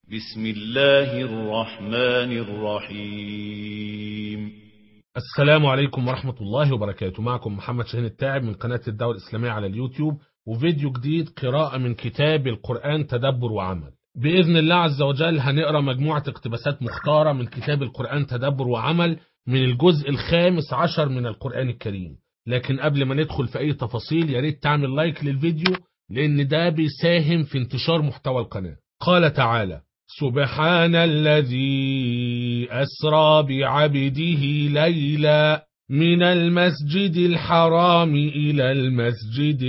بسم الله الرحمن الرحيم. السلام عليكم ورحمة الله وبركاته. معكم محمد شاهين التاعب من قناة الدعوة الإسلامية على اليوتيوب، وفيديو جديد قراءة من كتاب القرآن تدبر وعمل. بإذن الله عز وجل هنقرأ مجموعة اقتباسات مختارة من كتاب القرآن تدبر وعمل من الجزء ال15 من القرآن الكريم. لكن قبل ما ندخل في أي تفاصيل ياريت تعمل لايك للفيديو، لأن ده بيساهم في انتشار محتوى القناة. قال تعالى: سبحان الذي أسرى بعبده ليلا من المسجد الحرام إلى المسجد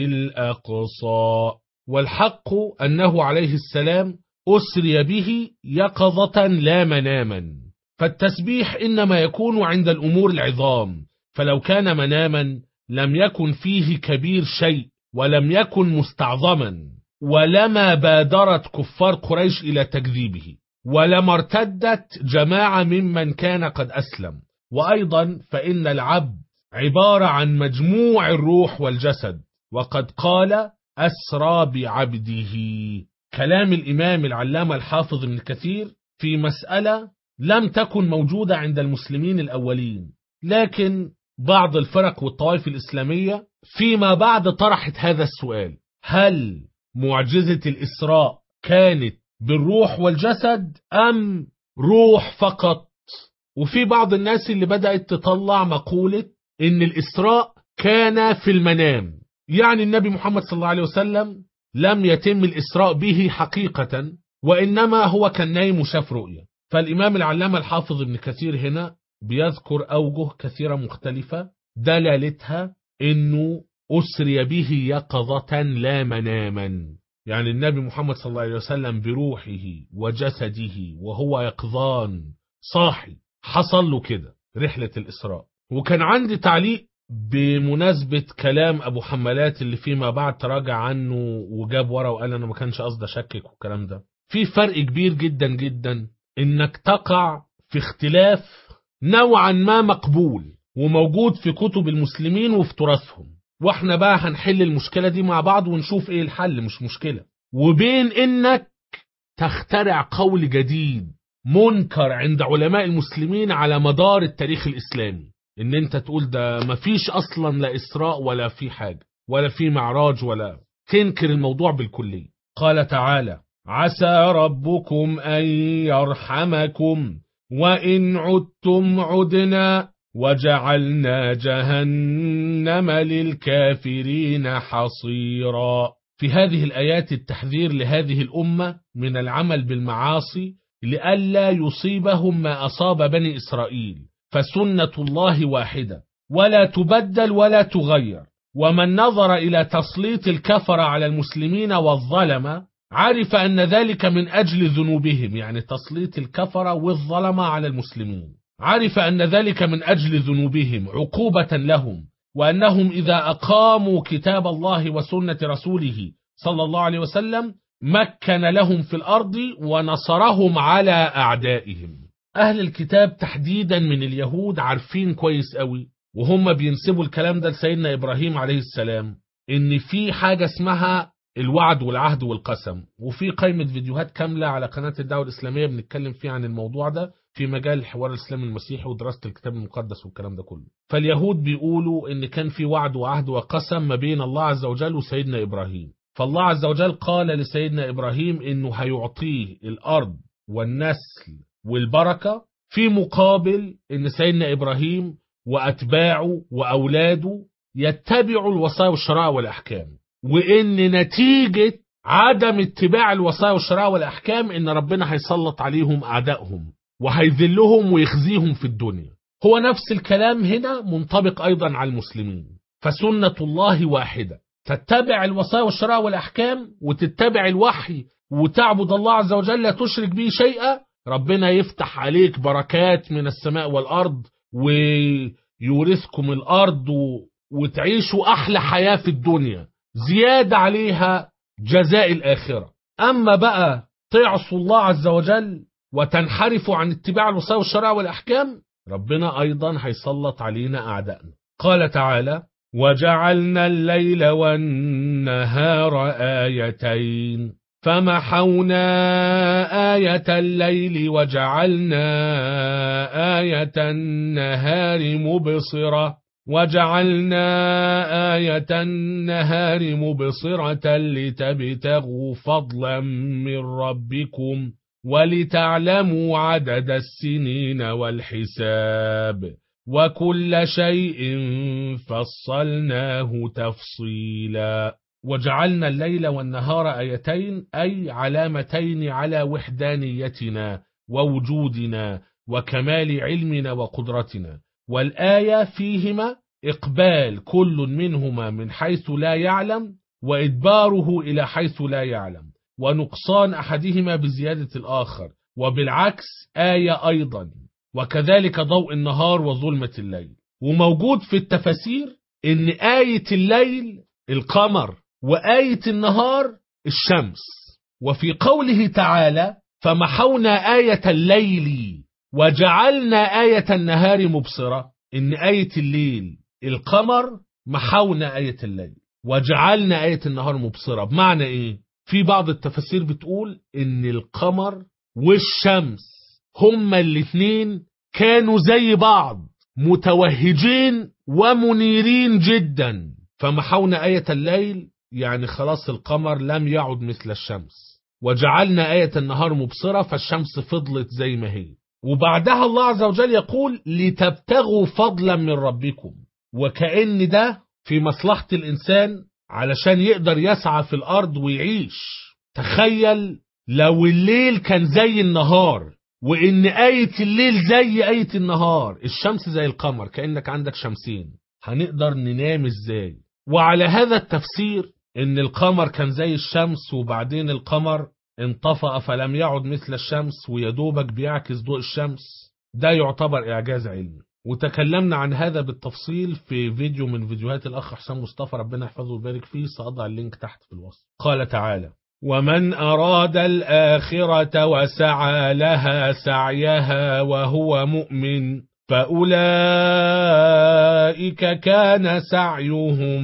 الأقصى. والحق أنه عليه السلام أسري به يقظة لا مناما، فالتسبيح إنما يكون عند الأمور العظام، فلو كان مناما لم يكن فيه كبير شيء ولم يكن مستعظما، ولما بادرت كفار قريش إلى تكذيبه، ولما ارتدت جماعة ممن كان قد أسلم. وأيضا فإن العبد عبارة عن مجموع الروح والجسد، وقد قال أسرى بعبده. كلام الإمام العلامة الحافظ ابن كثير في مسألة لم تكن موجودة عند المسلمين الأولين، لكن بعض الفرق والطوائف الإسلامية فيما بعد طرحت هذا السؤال: هل معجزة الإسراء كانت بالروح والجسد أم روح فقط؟ وفي بعض الناس اللي بدأت تطلع مقولة إن الإسراء كان في المنام، يعني النبي محمد صلى الله عليه وسلم لم يتم الإسراء به حقيقة، وإنما هو كان نايم وشاف رؤيا. فالإمام العلامة الحافظ ابن كثير هنا بيذكر أوجه كثيرة مختلفة دلالتها إنه أسري به يقظة لا مناما، يعني النبي محمد صلى الله عليه وسلم بروحه وجسده وهو يقظان صاحي، حصل له كده رحلة الإسراء. وكان عندي تعليق بمناسبة كلام أبو حمالات اللي فيما بعد تراجع عنه وجاب ورا وقال أنا ما كانش قصدي أشكك والكلام ده. في فرق كبير جدا جدا إنك تقع في اختلاف نوعا ما مقبول وموجود في كتب المسلمين وفي تراثهم، واحنا بقى هنحل المشكلة دي مع بعض ونشوف ايه الحل، مش مشكلة، وبين انك تخترع قول جديد منكر عند علماء المسلمين على مدار التاريخ الإسلامي، ان انت تقول ده مفيش اصلا لا إسراء ولا في حاجة ولا في معراج، ولا تنكر الموضوع بالكلية. قال تعالى: عسى ربكم أن يرحمكم وإن عدتم عدنا وجعلنا جهنم للكافرين حصيرا. في هذه الآيات التحذير لهذه الأمة من العمل بالمعاصي لئلا يصيبهم ما أصاب بني إسرائيل، فسنة الله واحدة ولا تبدل ولا تغير. ومن نظر إلى تسليط الكفر على المسلمين والظلمة عرف أن ذلك من أجل ذنوبهم، يعني تسليط الكفر والظلمة على المسلمين، عرف أن ذلك من أجل ذنوبهم عقوبة لهم، وأنهم إذا أقاموا كتاب الله وسنة رسوله صلى الله عليه وسلم مكن لهم في الأرض ونصرهم على أعدائهم. أهل الكتاب تحديدا من اليهود عارفين كويس قوي، وهم بينسبوا الكلام ده لسيدنا إبراهيم عليه السلام، إن في حاجة اسمها الوعد والعهد والقسم، وفي قائمة فيديوهات كاملة على قناة الدعوة الإسلامية بنتكلم فيها عن الموضوع ده في مجال الحوار الإسلامي المسيحي ودراسة الكتاب المقدس والكلام ده كله. فاليهود بيقولوا إن كان في وعد وعهد وقسم ما بين الله عز وجل وسيدنا إبراهيم، فالله عز وجل قال لسيدنا إبراهيم إنه هيعطيه الأرض والنسل والبركة، في مقابل إن سيدنا إبراهيم وأتباعه وأولاده يتبعوا الوصايا والشرائع والأحكام، وإن نتيجة عدم اتباع الوصايا والشرائع والأحكام إن ربنا هيسلط عليهم أعدائهم وهيذلهم ويخزيهم في الدنيا. هو نفس الكلام هنا منطبق أيضا على المسلمين، فسنة الله واحدة، تتبع الوصايا والشرائع والأحكام وتتبع الوحي وتعبد الله عز وجل لا تشرك به شيئا، ربنا يفتح عليك بركات من السماء والأرض ويورثكم الأرض وتعيشوا أحلى حياة في الدنيا زيادة عليها جزاء الآخرة. أما بقى تعصوا الله عز وجل وتنحرفوا عن اتباع الوصايا والشرائع والأحكام، ربنا أيضا هيسلط علينا أعدائنا. قال تعالى: وجعلنا الليل والنهار آيتين فمحونا آية الليل وجعلنا آية النهار مبصرة لتبتغوا فضلا من ربكم ولتعلموا عدد السنين والحساب وكل شيء فصلناه تفصيلا. وجعلنا الليل والنهار آيتين، أي علامتين على وحدانيتنا ووجودنا وكمال علمنا وقدرتنا. والآية فيهما إقبال كل منهما من حيث لا يعلم، وإدباره إلى حيث لا يعلم، ونقصان أحدهما بزيادة الآخر، وبالعكس آية أيضا، وكذلك ضوء النهار وظلمة الليل. وموجود في التفاسير إن آية الليل القمر وآية النهار الشمس. وفي قوله تعالى فمحونا آية الليل وجعلنا آية النهار مبصرة، إن آية الليل القمر، محونا آية الليل وجعلنا آية النهار مبصرة. بمعنى إيه؟ في بعض التفاسير بتقول إن القمر والشمس هما الاثنين كانوا زي بعض، متوهجين ومنيرين جدا، فمحونا آية الليل يعني خلاص القمر لم يعد مثل الشمس، وجعلنا آية النهار مبصرة فالشمس فضلت زي ما هي. وبعدها الله عز وجل يقول لتبتغوا فضلا من ربكم، وكأن ده في مصلحة الإنسان علشان يقدر يسعى في الأرض ويعيش. تخيل لو الليل كان زي النهار، وإن آية الليل زي آية النهار، الشمس زي القمر، كأنك عندك شمسين، هنقدر ننام إزاي؟ وعلى هذا التفسير إن القمر كان زي الشمس وبعدين القمر انطفأ فلم يعد مثل الشمس ويدوبك بيعكس ضوء الشمس، ده يعتبر إعجاز علمي. وتكلمنا عن هذا بالتفصيل في فيديو من فيديوهات الأخ حسام مصطفى، ربنا يحفظه ويبارك فيه، سأضع اللينك تحت في الوصف. قال تعالى ومن أراد الآخرة وسعى لها سعيها وهو مؤمن فأولئك كان سعيهم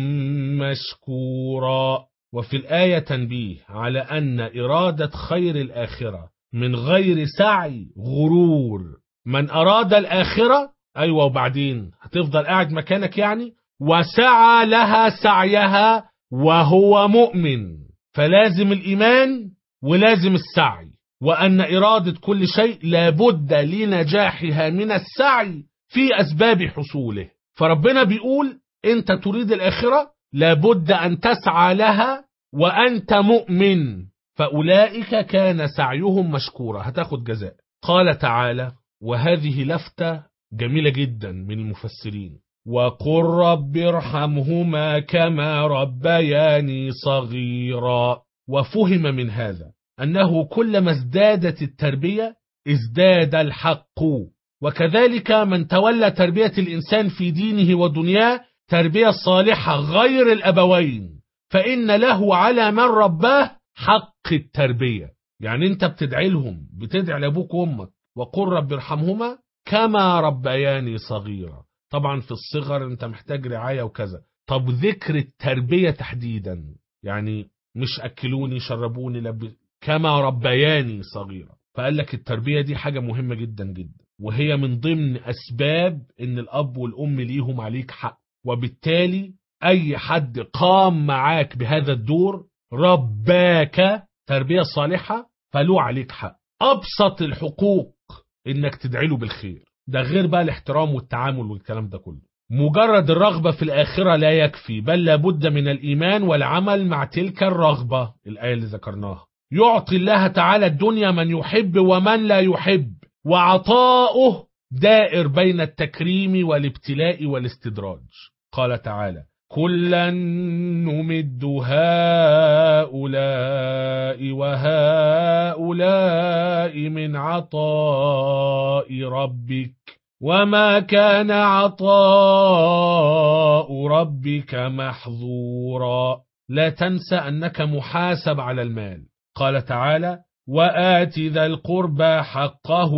مشكورا. وفي الآية تنبيه على أن إرادة خير الآخرة من غير سعي غرور. من أراد الآخرة، أيوة، وبعدين هتفضل قاعد مكانك يعني، وسعى لها سعيها وهو مؤمن، فلازم الإيمان ولازم السعي، وأن إرادة كل شيء لابد لنجاحها من السعي في أسباب حصوله. فربنا بيقول أنت تريد الآخرة لابد أن تسعى لها وأنت مؤمن، فأولئك كان سعيهم مشكورا، هتاخد جزاء. قال تعالى، وهذه لفتة جميلة جدا من المفسرين، وقل رب ارحمهما كما ربياني صغيرا. وفهم من هذا أنه كلما ازدادت التربية ازداد الحق، وكذلك من تولى تربية الإنسان في دينه ودنياه تربية صالحة غير الأبوين، فإن له على من رباه حق التربية. يعني أنت بتدعي لهم، بتدعي لأبوك وأمك، وقل رب ارحمهما كما ربياني صغيرا. طبعا في الصغر أنت محتاج رعاية وكذا. طب ذكر التربية تحديدا، يعني مش أكلوني شربوني كما ربياني صغيرا، فقال لك التربية دي حاجة مهمة جدا جدا، وهي من ضمن أسباب إن الأب والأم ليهم عليك حق. وبالتالي أي حد قام معاك بهذا الدور رباك تربية صالحة فله عليك حق. أبسط الحقوق إنك تدعي له بالخير، ده غير بقى الاحترام والتعامل والكلام ده كله. مجرد الرغبة في الآخرة لا يكفي، بل لابد من الإيمان والعمل مع تلك الرغبة. الآية اللي ذكرناها، يعطي الله تعالى الدنيا من يحب ومن لا يحب، وعطاؤه دائر بين التكريم والابتلاء والاستدراج. قال تعالى كلا نمد هؤلاء وهؤلاء من عطاء ربك وما كان عطاء ربك محظورا. لا تنسى أنك محاسب على المال. قال تعالى وآت ذا القربى حقه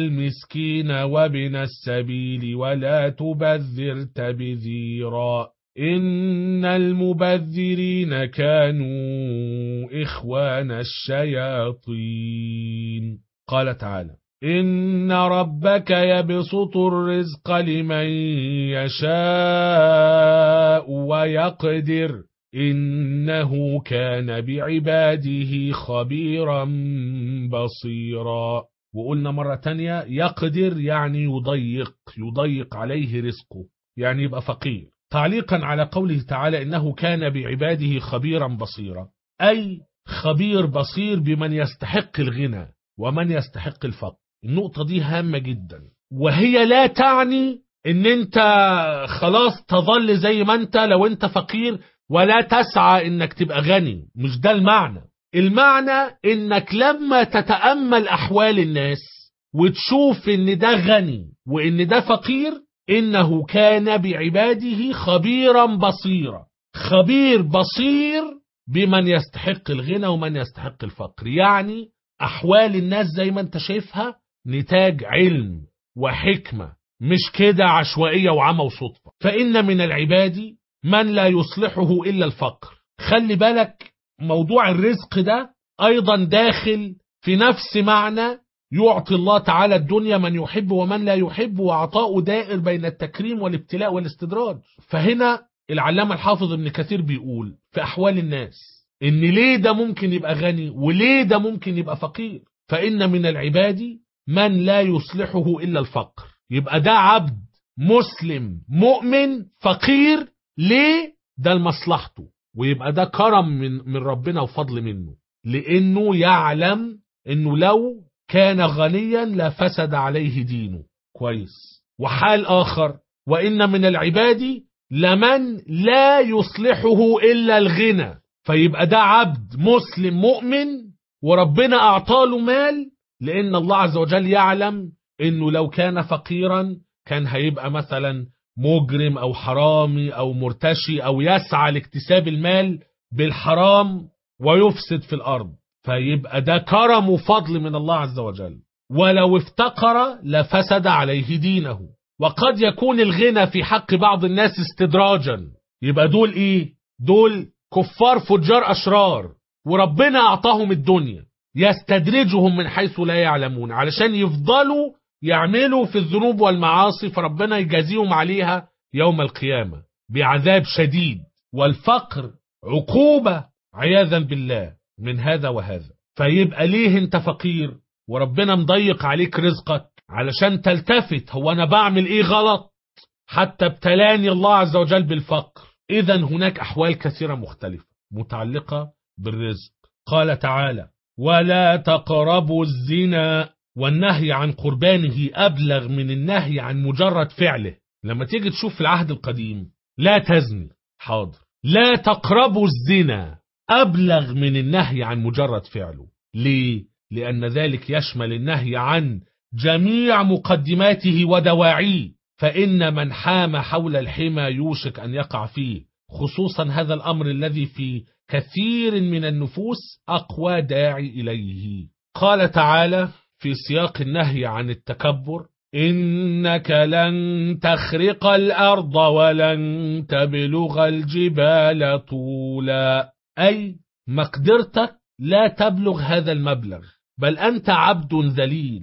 والمسكين وابن السبيل ولا تبذر تبذيرا. إن المبذرين كانوا إخوان الشياطين. قال تعالى إن ربك يبسط الرزق لمن يشاء ويقدر إنه كان بعباده خبيرا بصيرا. وقلنا مرة تانية يقدر يعني يضيق عليه رزقه، يعني يبقى فقير. تعليقا على قوله تعالى إنه كان بعباده خبيرا بصيرا، أي خبير بصير بمن يستحق الغنى ومن يستحق الفقر. النقطة دي هامة جدا، وهي لا تعني ان انت خلاص تظل زي ما انت لو انت فقير ولا تسعى انك تبقى غني. مش ده المعنى. المعنى انك لما تتأمل احوال الناس وتشوف ان ده غني وان ده فقير، انه كان بعباده خبيرا بصيرا. خبير بصير بمن يستحق الغنى ومن يستحق الفقر. يعني احوال الناس زي ما انت شايفها نتاج علم وحكمة، مش كده عشوائية وعمى وصدفة. فإن من العباد من لا يصلحه إلا الفقر. خلي بالك موضوع الرزق ده أيضا داخل في نفس معنى يعطي الله تعالى الدنيا من يحب ومن لا يحب، وعطاؤه دائر بين التكريم والابتلاء والاستدراج. فهنا العلامة الحافظ ابن كثير بيقول في أحوال الناس إن ليه ده ممكن يبقى غني وليه ده ممكن يبقى فقير. فإن من العباد من لا يصلحه إلا الفقر. يبقى ده عبد مسلم مؤمن فقير، ليه؟ ده لمصلحته، ويبقى ده كرم من ربنا وفضل منه، لأنه يعلم أنه لو كان غنيا لفسد عليه دينه. كويس. وحال آخر وإن من العباد لمن لا يصلحه إلا الغنى. فيبقى ده عبد مسلم مؤمن وربنا أعطاله مال، لأن الله عز وجل يعلم أنه لو كان فقيرا كان هيبقى مثلا مجرم أو حرامي أو مرتشي أو يسعى لاكتساب المال بالحرام ويفسد في الأرض. فيبقى ده كرم وفضل من الله عز وجل. ولو افتقر لفسد عليه دينه. وقد يكون الغنى في حق بعض الناس استدراجا. يبقى دول إيه؟ دول كفار فجار أشرار، وربنا أعطاهم الدنيا يستدرجهم من حيث لا يعلمون علشان يفضلوا يعملوا في الذنوب والمعاصي، فربنا يجازيهم عليها يوم القيامة بعذاب شديد. والفقر عقوبة عياذا بالله من هذا وهذا. فيبقى ليه انت فقير وربنا مضيق عليك رزقك؟ علشان تلتفت هو انا بعمل ايه غلط حتى ابتلاني الله عز وجل بالفقر. اذا هناك احوال كثيرة مختلفة متعلقة بالرزق. قال تعالى ولا تقربوا الزنا، والنهي عن قربانه أبلغ من النهي عن مجرد فعله. لما تيجي تشوف في العهد القديم لا تزني، حاضر، لا تقربوا الزنا أبلغ من النهي عن مجرد فعله. ليه؟ لأن ذلك يشمل النهي عن جميع مقدماته ودواعيه، فإن من حام حول الحمى يوشك أن يقع فيه، خصوصا هذا الأمر الذي في كثير من النفوس أقوى داعي إليه. قال تعالى في سياق النهي عن التكبر إنك لن تخرق الأرض ولن تبلغ الجبال طولا، أي مقدرتك لا تبلغ هذا المبلغ، بل أنت عبد ذليل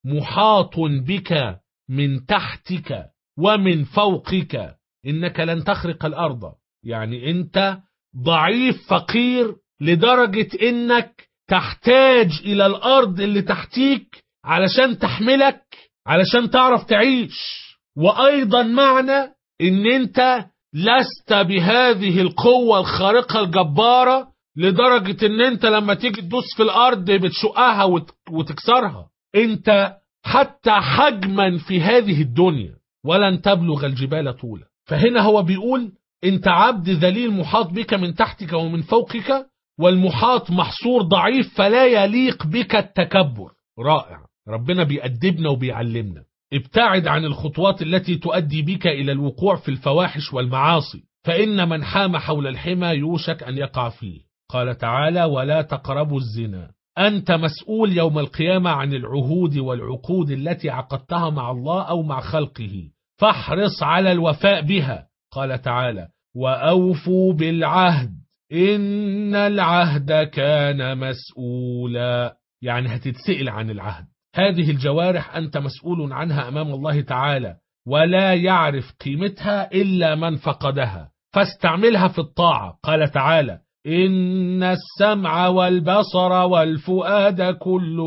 محاط بك من تحتك ومن فوقك. إنك لن تخرق الأرض يعني أنت ضعيف فقير لدرجة إنك تحتاج إلى الأرض اللي تحتيك علشان تحملك علشان تعرف تعيش. وأيضا معنى إن أنت لست بهذه القوة الخارقة الجبارة لدرجة إن أنت لما تيجي تدوس في الأرض بتشقها وتكسرها. أنت حتى حجما في هذه الدنيا ولن تبلغ الجبال طولا. فهنا هو بيقول أنت عبد ذليل محاط بك من تحتك ومن فوقك، والمحاط محصور ضعيف فلا يليق بك التكبر. رائع. ربنا بيأدبنا وبيعلمنا. ابتعد عن الخطوات التي تؤدي بك إلى الوقوع في الفواحش والمعاصي، فإن من حام حول الحمى يوشك أن يقع فيه. قال تعالى ولا تقربوا الزنا. أنت مسؤول يوم القيامة عن العهود والعقود التي عقدتها مع الله أو مع خلقه، فاحرص على الوفاء بها. قال تعالى وأوفوا بالعهد إن العهد كان مسؤولا، يعني هتتسئل عن العهد. هذه الجوارح أنت مسؤول عنها أمام الله تعالى، ولا يعرف قيمتها إلا من فقدها، فاستعملها في الطاعة. قال تعالى: إن السمع والبصر والفؤاد كل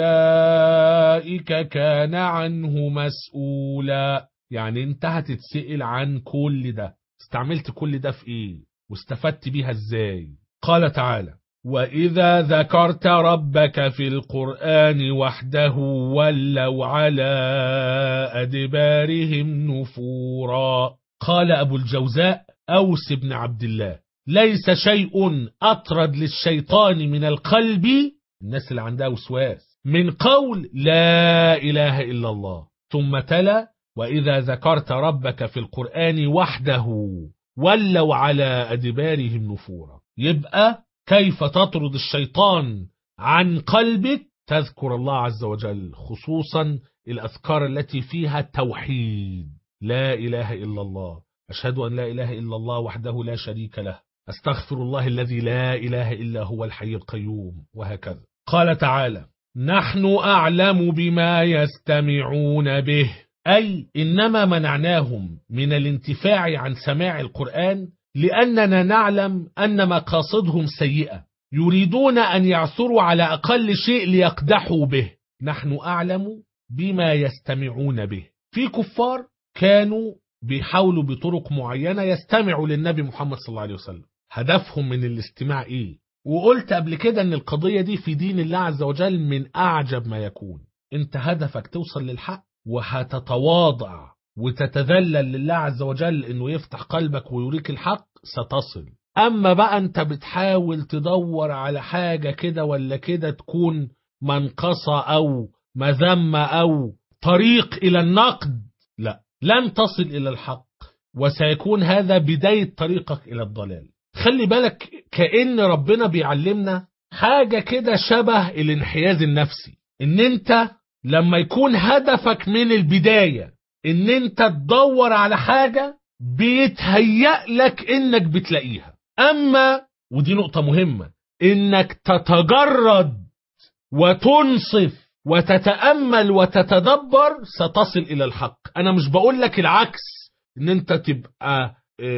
أولئك كان عنه مسؤولا، يعني انت هتتسئل عن كل ده. استعملت كل ده في ايه واستفدت بيها ازاي؟ قال تعالى: وإذا ذكرت ربك في القرآن وحده ولوا على أدبارهم نفورا. قال أبو الجوزاء أوس بن عبد الله: ليس شيء أطرد للشيطان من القلب، الناس اللي عندها وسواس، من قول لا إله إلا الله. ثم تلا: وإذا ذكرت ربك في القرآن وحده ولوا على أدبارهم نفورا. يبقى كيف تطرد الشيطان عن قلبك؟ تذكر الله عز وجل، خصوصا الأذكار التي فيها توحيد: لا إله إلا الله، أشهد أن لا إله إلا الله وحده لا شريك له، أستغفر الله الذي لا إله إلا هو الحي القيوم، وهكذا. قال تعالى: نحن أعلم بما يستمعون به، أي إنما منعناهم من الانتفاع عن سماع القرآن لأننا نعلم أن مقاصدهم سيئة، يريدون أن يعثروا على أقل شيء ليقدحوا به. نحن أعلم بما يستمعون به. في كفار كانوا بيحاولوا بطرق معينة يستمعوا للنبي محمد صلى الله عليه وسلم. هدفهم من الاستماع إيه؟ وقلت قبل كده أن القضية دي في دين الله عز وجل من أعجب ما يكون. أنت هدفك توصل للحق، وهتتواضع وتتذلل لله عز وجل أنه يفتح قلبك ويوريك الحق، ستصل. أما بقى أنت بتحاول تدور على حاجة كده ولا كده تكون منقصة أو مذمة أو طريق إلى النقد، لا، لن تصل إلى الحق، وسيكون هذا بداية طريقك إلى الضلال. خلي بالك، كأن ربنا بيعلمنا حاجة كده شبه الانحياز النفسي، ان انت لما يكون هدفك من البداية ان انت تدور على حاجة بيتهيأ لك انك بتلاقيها، اما ودي نقطة مهمة، انك تتجرد وتنصف وتتأمل وتتدبر ستصل الى الحق. انا مش بقول لك العكس، ان انت تبقى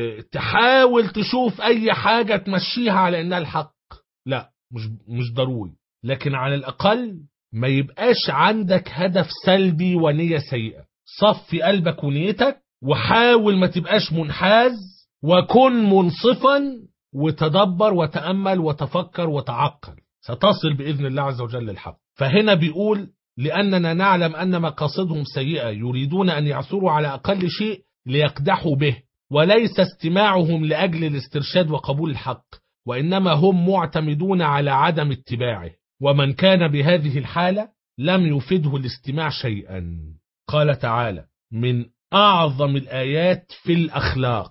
تحاول تشوف اي حاجة تمشيها على انها الحق، لا، مش ضروري، لكن على الاقل ما يبقاش عندك هدف سلبي ونية سيئة. صفي قلبك ونيتك، وحاول ما تبقاش منحاز، وكن منصفا، وتدبر وتأمل وتفكر وتعقل، ستصل بإذن الله عز وجل للحق. فهنا بيقول: لأننا نعلم أن مقاصدهم سيئة، يريدون أن يعثروا على أقل شيء ليقدحوا به، وليس استماعهم لأجل الاسترشاد وقبول الحق، وإنما هم معتمدون على عدم اتباعه، ومن كان بهذه الحالة لم يفده الاستماع شيئا. قال تعالى من أعظم الآيات في الأخلاق: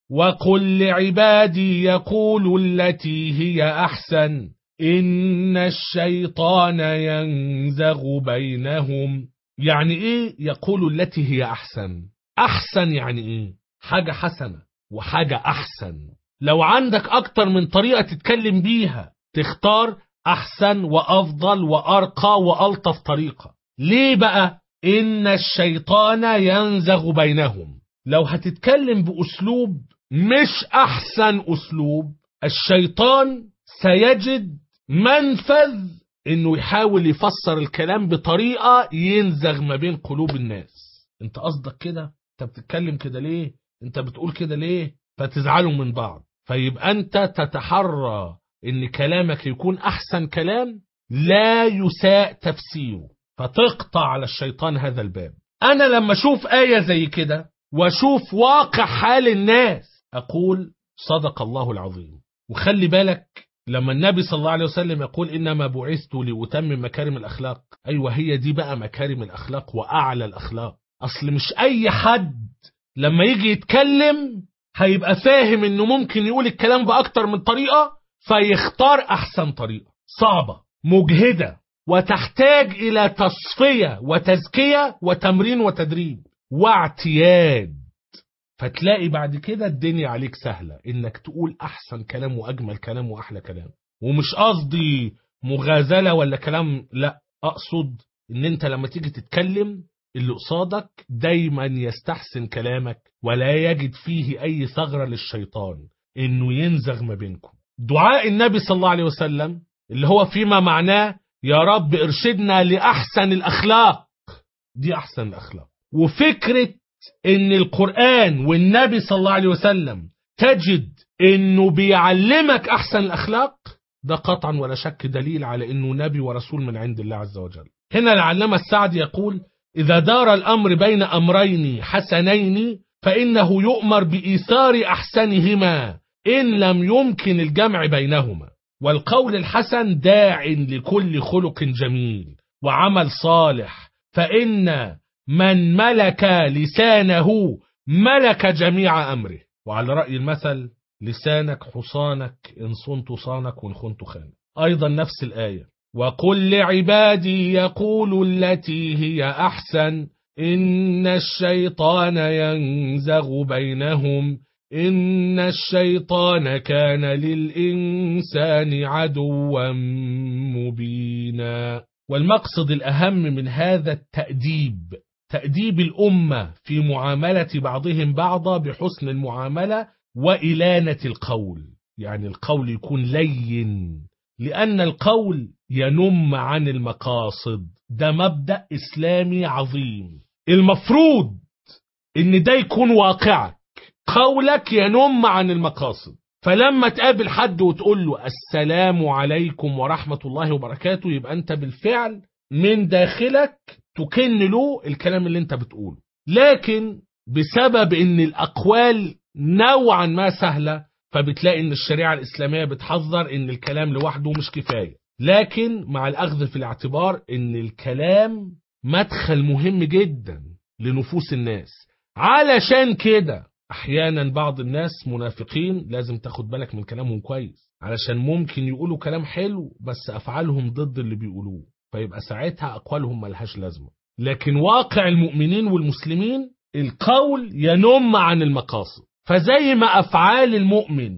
وقل لعبادي يقولوا التي هي أحسن إن الشيطان ينزغ بينهم. يعني إيه يقولوا التي هي أحسن؟ أحسن يعني إيه؟ حاجة حسنة وحاجة أحسن. لو عندك أكتر من طريقة تتكلم بيها، تختار أحسن وأفضل وأرقى وألطف طريقة. ليه بقى؟ إن الشيطان ينزغ بينهم. لو هتتكلم بأسلوب مش أحسن أسلوب، الشيطان سيجد منفذ إنه يحاول يفسر الكلام بطريقة ينزغ ما بين قلوب الناس. انت قصدك كده؟ انت بتتكلم كده ليه؟ انت بتقول كده ليه؟ فتزعلوا من بعض. فيبقى انت تتحرى ان كلامك يكون احسن كلام لا يساء تفسيره، فتقطع على الشيطان هذا الباب. انا لما اشوف آية زي كده واشوف واقع حال الناس اقول صدق الله العظيم. وخلي بالك لما النبي صلى الله عليه وسلم يقول إنما بعثت لأتمم مكارم الأخلاق، أيوة هي دي بقى مكارم الأخلاق وأعلى الأخلاق. أصل مش أي حد لما يجي يتكلم هيبقى فاهم إنه ممكن يقول الكلام بأكتر من طريقة فيختار أحسن طريقة. صعبة، مجهدة، وتحتاج إلى تصفية وتزكية وتمرين وتدريب واعتياد. فتلاقي بعد كده الدنيا عليك سهلة انك تقول احسن كلام واجمل كلام واحلى كلام. ومش قصدي مغازلة ولا كلام، لا، اقصد ان انت لما تيجي تتكلم اللي قصادك دايما يستحسن كلامك ولا يجد فيه اي ثغرة للشيطان انه ينزغ ما بينكم. دعاء النبي صلى الله عليه وسلم اللي هو فيما معناه يا رب ارشدنا لأحسن الأخلاق، دي أحسن الأخلاق. وفكرة ان القرآن والنبي صلى الله عليه وسلم تجد انه بيعلمك أحسن الأخلاق، ده قطعا ولا شك دليل على انه نبي ورسول من عند الله عز وجل. هنا العلامة السعدي يقول إذا دار الأمر بين أمرين حسنين فإنه يؤمر بإيثار أحسنهما إن لم يمكن الجمع بينهما. والقول الحسن داع لكل خلق جميل وعمل صالح، فإن من ملك لسانه ملك جميع أمره. وعلى رأي المثل لسانك حصانك إن صنت صانك وإن خنت خانك. أيضا نفس الآية وقل لعبادي يقولوا التي هي أحسن إن الشيطان ينزغ بينهم إن الشيطان كان للإنسان عدوا مبينا. والمقصد الأهم من هذا تأديب الأمة في معاملة بعضهم بعضا بحسن المعاملة وإلانة القول، يعني القول يكون لين، لأن القول ينم عن المقاصد. ده مبدأ إسلامي عظيم، المفروض إن ده يكون واقعك، قولك ينم عن المقاصد. فلما تقابل حد وتقول له السلام عليكم ورحمة الله وبركاته، يبقى أنت بالفعل من داخلك تكن له الكلام اللي أنت بتقوله. لكن بسبب إن الأقوال نوعا ما سهلة، فبتلاقي إن الشريعة الإسلامية بتحذر إن الكلام لوحده مش كفاية، لكن مع الأخذ في الاعتبار إن الكلام مدخل مهم جدا لنفوس الناس. علشان كده أحيانا بعض الناس منافقين لازم تاخد بالك من كلامهم كويس، علشان ممكن يقولوا كلام حلو بس أفعالهم ضد اللي بيقولوه، فيبقى ساعتها أقوالهم ملهاش لازمة. لكن واقع المؤمنين والمسلمين القول ينم عن المقاصد، فزي ما أفعال المؤمن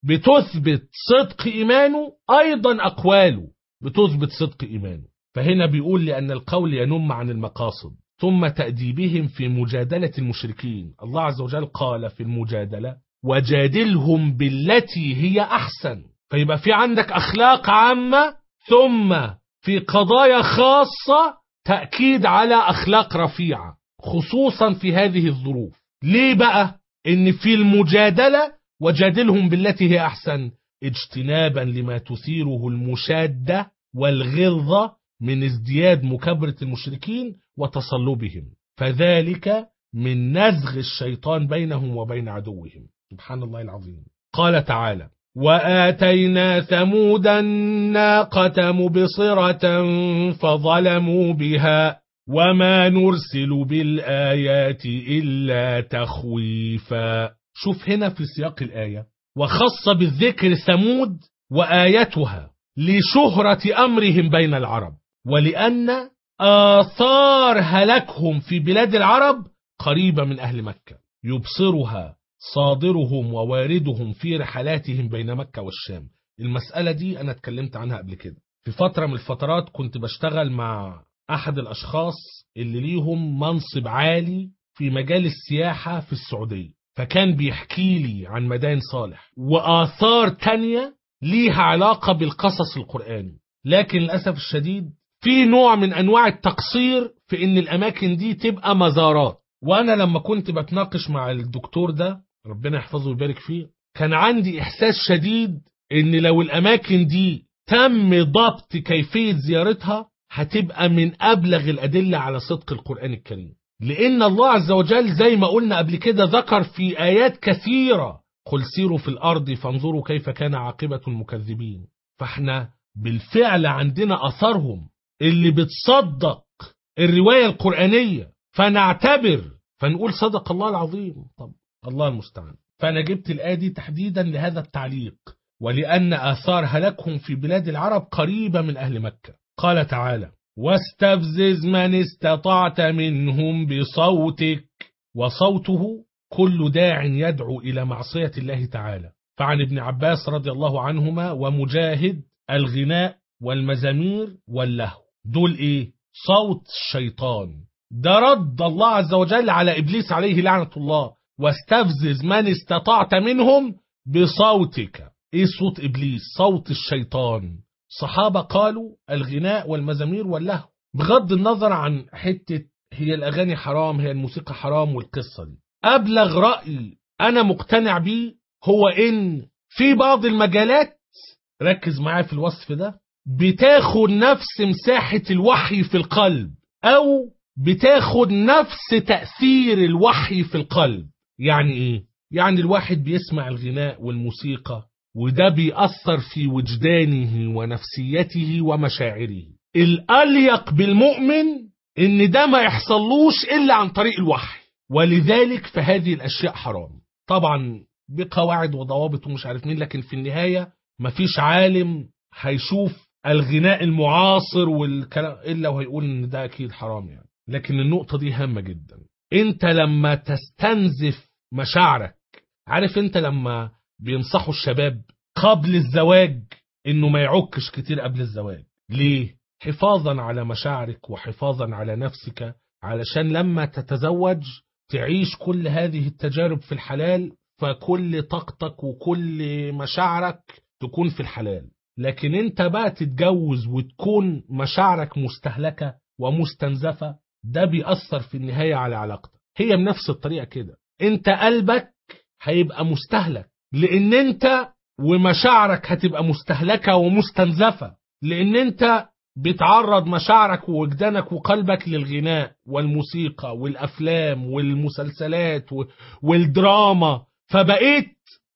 بتثبت صدق إيمانه، أيضا أقواله بتثبت صدق إيمانه. فهنا بيقول لأن القول ينم عن المقاصد. ثم تأديبهم في مجادلة المشركين. الله عز وجل قال في المجادلة وجادلهم بالتي هي أحسن. فيبقى في عندك أخلاق عامة، ثم في قضايا خاصة تأكيد على أخلاق رفيعة، خصوصا في هذه الظروف. ليه بقى؟ إن في المجادلة وجادلهم بالتي هي أحسن اجتنابا لما تثيره المشادة والغلظة من ازدياد مكابرة المشركين وتصلبهم، فذلك من نزغ الشيطان بينهم وبين عدوهم. سبحان الله العظيم. قال تعالى وآتينا ثمود الناقة مبصرة فظلموا بها وما نرسل بالآيات إلا تخويفا. شوف هنا في سياق الآية وخص بالذكر ثمود وآيتها لشهرة أمرهم بين العرب، ولأن آثار هلكهم في بلاد العرب قريبة من أهل مكة، يبصرها صادرهم وواردهم في رحلاتهم بين مكة والشام. المسألة دي أنا اتكلمت عنها قبل كده. في فترة من الفترات كنت بشتغل مع أحد الأشخاص اللي ليهم منصب عالي في مجال السياحة في السعودية، فكان بيحكي لي عن مدائن صالح وآثار تانية ليها علاقة بالقصص القرآني. لكن للأسف الشديد في نوع من أنواع التقصير في إن الأماكن دي تبقى مزارات. وأنا لما كنت بتناقش مع الدكتور ده ربنا يحفظه ويبارك فيه، كان عندي إحساس شديد إن لو الأماكن دي تم ضبط كيفية زيارتها هتبقى من أبلغ الأدلة على صدق القرآن الكريم. لأن الله عز وجل زي ما قلنا قبل كده ذكر في آيات كثيرة قل سيروا في الأرض فانظروا كيف كان عاقبة المكذبين. فاحنا بالفعل عندنا أثرهم اللي بتصدق الرواية القرآنية، فنعتبر فنقول صدق الله العظيم. طب الله المستعان. فأنا جبت الآية دي تحديدا لهذا التعليق، ولأن آثار هلكهم في بلاد العرب قريبة من أهل مكة. قال تعالى واستفزز من استطعت منهم بصوتك. وصوته كل داع يدعو إلى معصية الله تعالى. فعن ابن عباس رضي الله عنهما ومجاهد: الغناء والمزامير واللهو دول إيه؟ صوت الشيطان. ده رد الله عز وجل على إبليس عليه لعنة الله: واستفزز من استطعت منهم بصوتك. إيه صوت إبليس؟ صوت الشيطان. صحابة قالوا الغناء والمزامير واللهو، بغض النظر عن حتة هي الأغاني حرام هي الموسيقى حرام والقصة دي. أبلغ رأي أنا مقتنع بيه هو إن في بعض المجالات، ركز معايا في الوصف ده، بتاخد نفس مساحة الوحي في القلب، أو بتاخد نفس تأثير الوحي في القلب. يعني إيه؟ يعني الواحد بيسمع الغناء والموسيقى وده بيأثر في وجدانه ونفسيته ومشاعره. الأليق بالمؤمن إن ده ما يحصلوش إلا عن طريق الوحي، ولذلك فهذه الأشياء حرام طبعا بقواعد وضوابط ومش عارف مين، لكن في النهاية مفيش عالم هيشوف الغناء المعاصر والكلام إلا وهيقول إن ده أكيد حرام يعني. لكن النقطة دي هامة جدا. أنت لما تستنزف مشاعرك، عارف أنت لما بينصحوا الشباب قبل الزواج إنه ما يعكش كتير قبل الزواج، ليه؟ حفاظا على مشاعرك وحفاظا على نفسك، علشان لما تتزوج تعيش كل هذه التجارب في الحلال، فكل طاقتك وكل مشاعرك تكون في الحلال. لكن انت بقى تتجوز وتكون مشاعرك مستهلكة ومستنزفة، ده بيأثر في النهاية على علاقتك. هي بنفس الطريقة كده، انت قلبك هيبقى مستهلك لان انت، ومشاعرك هتبقى مستهلكة ومستنزفة لان انت بتعرض مشاعرك ووجدانك وقلبك للغناء والموسيقى والأفلام والمسلسلات والدراما، فبقيت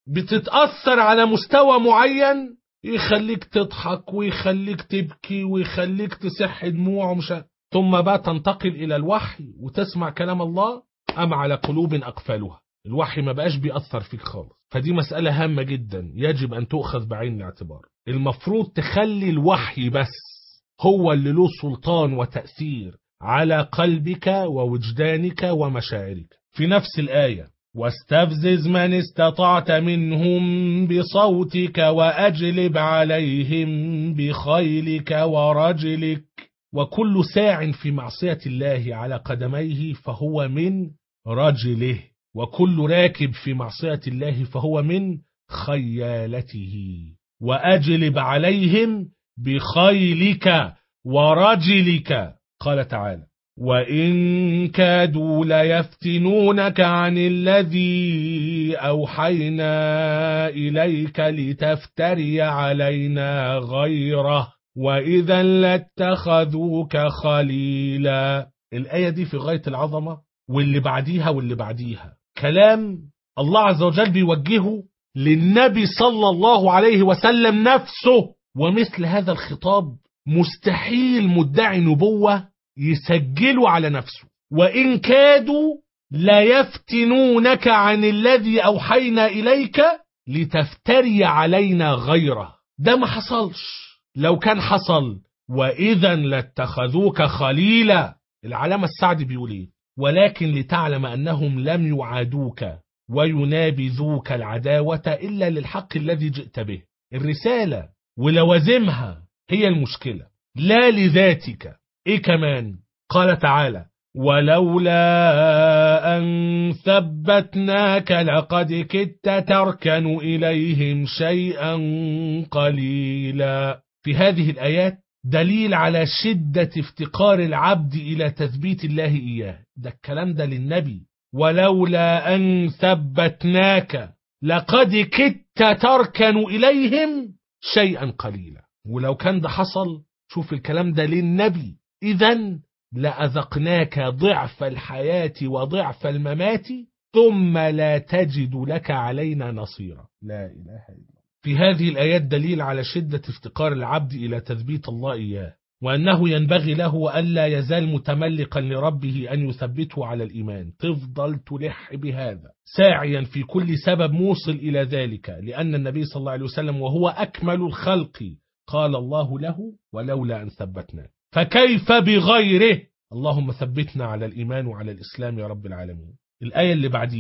بتتأثر على مستوى معين يخليك تضحك ويخليك تبكي ويخليك تسح دموع ثم بقى تنتقل إلى الوحي وتسمع كلام الله: أم على قلوب أقفالها. الوحي ما بقاش بيأثر فيك خالص. فدي مسألة هامة جدا يجب أن تؤخذ بعين الاعتبار. المفروض تخلي الوحي بس هو اللي له سلطان وتأثير على قلبك ووجدانك ومشاعرك. في نفس الآية: واستفزز من استطعت منهم بصوتك وأجلب عليهم بخيلك ورجلك. وكل ساع في معصية الله على قدميه فهو من رجله، وكل راكب في معصية الله فهو من خيالته. وأجلب عليهم بخيلك ورجلك. قال تعالى: وإن كادوا ليفتنونك عن الذي أوحينا إليك لتفتري علينا غيره وإذا لاتخذوك خليلا. الآية دي في غاية العظمة، واللي بعديها كلام الله عز وجل بيوجهه للنبي صلى الله عليه وسلم نفسه. ومثل هذا الخطاب مستحيل مدعي نبوة يسجله على نفسه. وإن كادوا لا يفتنونك عن الذي أوحينا إليك لتفتري علينا غيره. ده ما حصلش. لو كان حصل وإذا لاتخذوك خليلا. العلامة السعدي بيقول إيه: ولكن لتعلم أنهم لم يعادوك وينابذوك العداوة إلا للحق الذي جئت به. الرسالة ولوازمها هي المشكلة، لا لذاتك. إيه كمان؟ قال تعالى: ولولا أن ثبتناك لقد كدت تركن إليهم شيئا قليلا. في هذه الآيات دليل على شدة افتقار العبد إلى تثبيت الله إياه. ده الكلام ده للنبي: ولولا أن ثبتناك لقد كدت تركن إليهم شيئا قليلا. ولو كان ده حصل، شوف الكلام ده للنبي، إذن لأذقناك ضعف الحياة وضعف الممات ثم لا تجد لك علينا نصيرا. لا إله إلا الله. في هذه الآيات دليل على شدة افتقار العبد إلى تثبيت الله إياه، وأنه ينبغي له ألا يزال متملقا لربه أن يثبته على الإيمان. تفضل تلح بهذا ساعيا في كل سبب موصل إلى ذلك، لأن النبي صلى الله عليه وسلم وهو أكمل الخلق قال الله له: ولولا أن ثبتنا. فكيف بغيره؟ اللهم ثبتنا على الإيمان وعلى الإسلام يا رب العالمين. الآية اللي بعديها: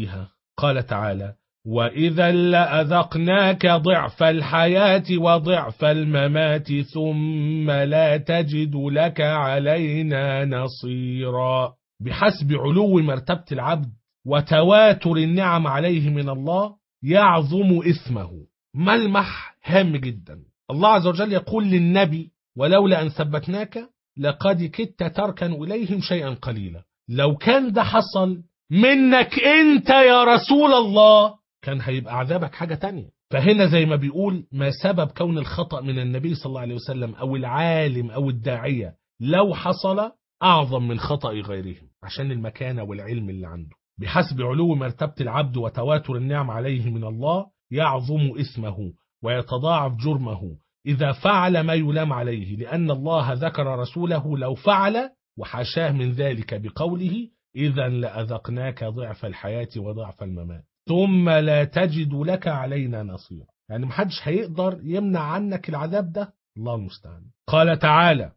قال تعالى: وإذا لأذقناك ضعف الحياة وضعف الممات ثم لا تجد لك علينا نصيرا. بحسب علو مرتبة العبد وتواتر النعم عليه من الله يعظم إثمه. ملمح هام جدا. الله عز وجل يقول للنبي: ولولا أن ثبتناك لقد كدت تركن إليهم شيئا قليلا. لو كان ده حصل منك أنت يا رسول الله كان هيبقى عذابك حاجة تانية. فهنا زي ما بيقول: ما سبب كون الخطأ من النبي صلى الله عليه وسلم أو العالم أو الداعية لو حصل أعظم من خطأ غيرهم، عشان المكانة والعلم اللي عنده. بحسب علو مرتبة العبد وتواتر النعم عليه من الله يعظم إثمه ويتضاعف جرمه إذا فعل ما يلام عليه، لأن الله ذكر رسوله لو فعل وحاشاه من ذلك بقوله: إذا لأذقناك ضعف الحياة وضعف الممات ثم لا تجد لك علينا نصيرا. يعني محدش هيقدر يمنع عنك العذاب ده، الله المستعان. قال تعالى: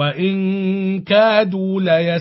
وإن كادوا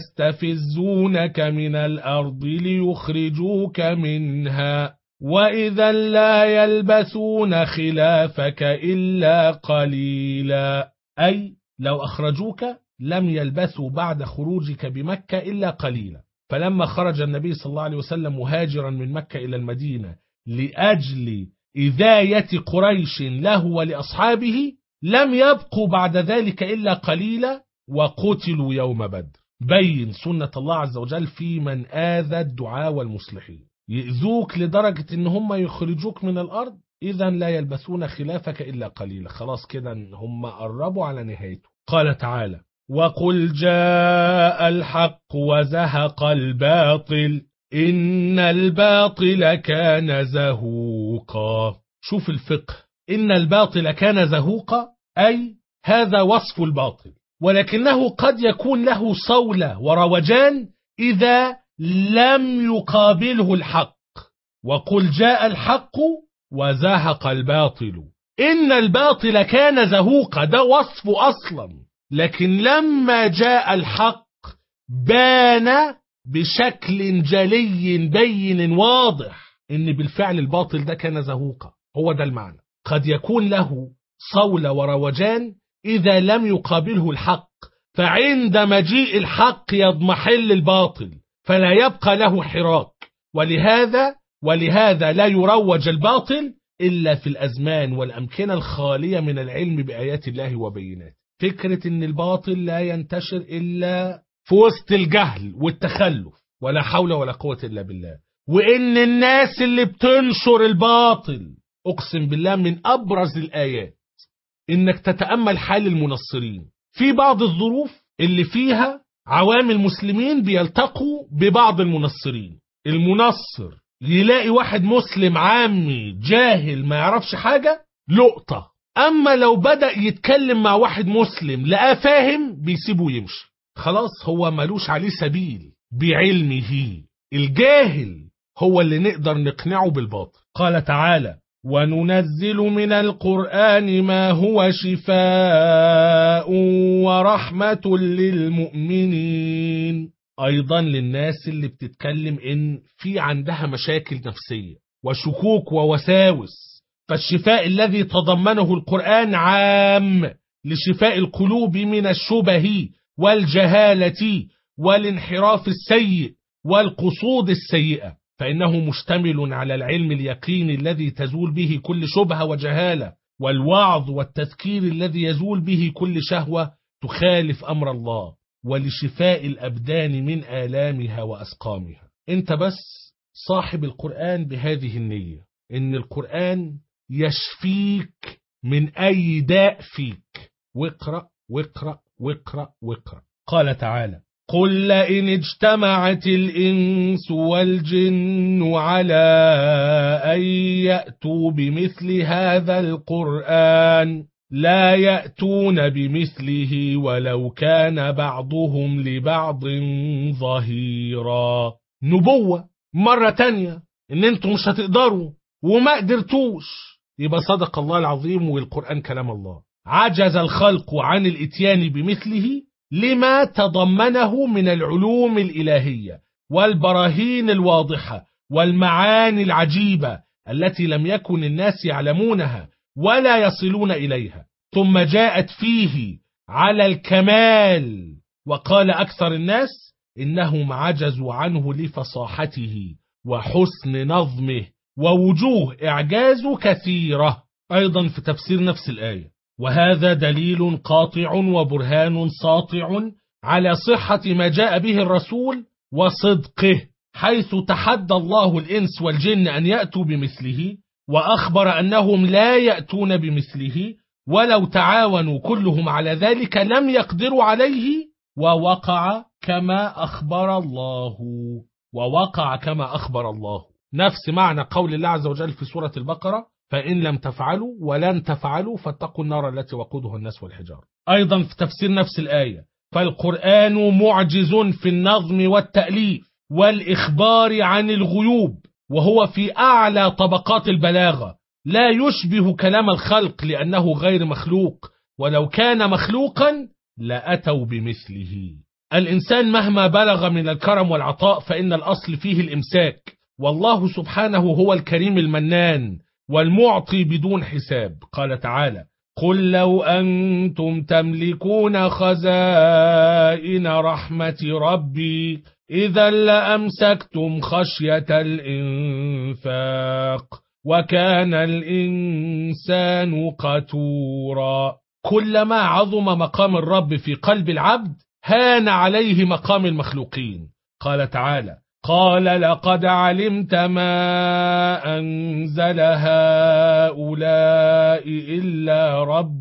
ليستفزونك من الأرض ليخرجوك منها وإذا لا يلبثون خلافك إلا قليلا. أي لو أخرجوك لم يلبثوا بعد خروجك بمكة إلا قليلا. فلما خرج النبي صلى الله عليه وسلم مهاجرا من مكة إلى المدينة لأجل إذاية قريش له ولأصحابه لم يبقوا بعد ذلك إلا قليلا وقتلوا يوم بدر. بين سنة الله عز وجل في من آذى الدعاء والمصلحين، يؤذوك لدرجة إن هم يخرجوك من الأرض، إذا لا يلبثون خلافك إلا قليلا. خلاص كده هم قربوا على نهايته. قال تعالى: وقل جاء الحق وزهق الباطل إن الباطل كان زهوقا. شوف الفقه، إن الباطل كان زهوقا، أي هذا وصف الباطل، ولكنه قد يكون له صولة وروجان إذا لم يقابله الحق. وقل جاء الحق وزهق الباطل إن الباطل كان زهوقا، ده وصف أصلا، لكن لما جاء الحق بان بشكل جلي بين واضح إن بالفعل الباطل ده كان زهوقا. هو ده المعنى، قد يكون له صولة وروجان إذا لم يقابله الحق، فعند مجيء الحق يضمحل الباطل فلا يبقى له حراك. ولهذا لا يروج الباطل إلا في الأزمان والأمكنة الخالية من العلم بآيات الله وبيناته. فكرة إن الباطل لا ينتشر إلا في وسط الجهل والتخلف، ولا حول ولا قوة إلا بالله. وإن الناس اللي بتنشر الباطل، أقسم بالله من أبرز الآيات إنك تتأمل حال المنصرين في بعض الظروف اللي فيها عوام المسلمين بيلتقوا ببعض المنصرين. المنصر يلاقي واحد مسلم عامي جاهل ما يعرفش حاجة، لقطة. أما لو بدأ يتكلم مع واحد مسلم لقاه فاهم بيسيبه يمشي، خلاص هو ملوش عليه سبيل بعلمه. الجاهل هو اللي نقدر نقنعه بالباطل. قال تعالى: وننزل من القرآن ما هو شفاء ورحمة للمؤمنين. أيضا للناس اللي بتتكلم إن في عندها مشاكل نفسية وشكوك ووساوس، فالشفاء الذي تضمنه القرآن عام لشفاء القلوب من الشبه والجهالة والانحراف السيء والقصود السيئة، فإنه مشتمل على العلم اليقيني الذي تزول به كل شبهة وجهالة، والوعظ والتذكير الذي يزول به كل شهوة تخالف أمر الله، ولشفاء الأبدان من آلامها وأسقامها. انت بس صاحب القرآن بهذه النية، إن القرآن يشفيك من أي داء فيك، واقرأ واقرأ واقرأ واقرأ. قال تعالى: قل لئن اجتمعت الإنس والجن على أن يأتوا بمثل هذا القرآن لا يأتون بمثله ولو كان بعضهم لبعض ظهيرا. نبوة مرة تانية إن انتم مش هتقدروا وما قدرتوش، يبقى صدق الله العظيم والقرآن كلام الله. عجز الخلق عن الاتيان بمثله لما تضمنه من العلوم الإلهية والبراهين الواضحة والمعاني العجيبة التي لم يكن الناس يعلمونها ولا يصلون إليها، ثم جاءت فيه على الكمال، وقال أكثر الناس إنهم عجزوا عنه لفصاحته وحسن نظمه ووجوه إعجازه كثيرة. أيضا في تفسير نفس الآية: وهذا دليل قاطع وبرهان ساطع على صحة ما جاء به الرسول وصدقه، حيث تحدى الله الإنس والجن أن يأتوا بمثله، وأخبر أنهم لا يأتون بمثله، ولو تعاونوا كلهم على ذلك لم يقدروا عليه، ووقع كما أخبر الله. نفس معنى قول الله عز وجل في سورة البقرة: فإن لم تفعلوا ولن تفعلوا فاتقوا النار التي وقودها الناس والحجارة. أيضا في تفسير نفس الآية: فالقرآن معجز في النظم والتأليف والإخبار عن الغيوب، وهو في أعلى طبقات البلاغة، لا يشبه كلام الخلق لأنه غير مخلوق، ولو كان مخلوقا لأتوا بمثله. الإنسان مهما بلغ من الكرم والعطاء فإن الأصل فيه الإمساك، والله سبحانه هو الكريم المنان والمعطي بدون حساب. قال تعالى: قل لو أنتم تملكون خزائن رحمة ربي إذا لأمسكتم خشية الإنفاق وكان الإنسان قتورا. كلما عظم مقام الرب في قلب العبد هان عليه مقام المخلوقين. قال تعالى: قال لقد علمت ما أنزل هؤلاء إلا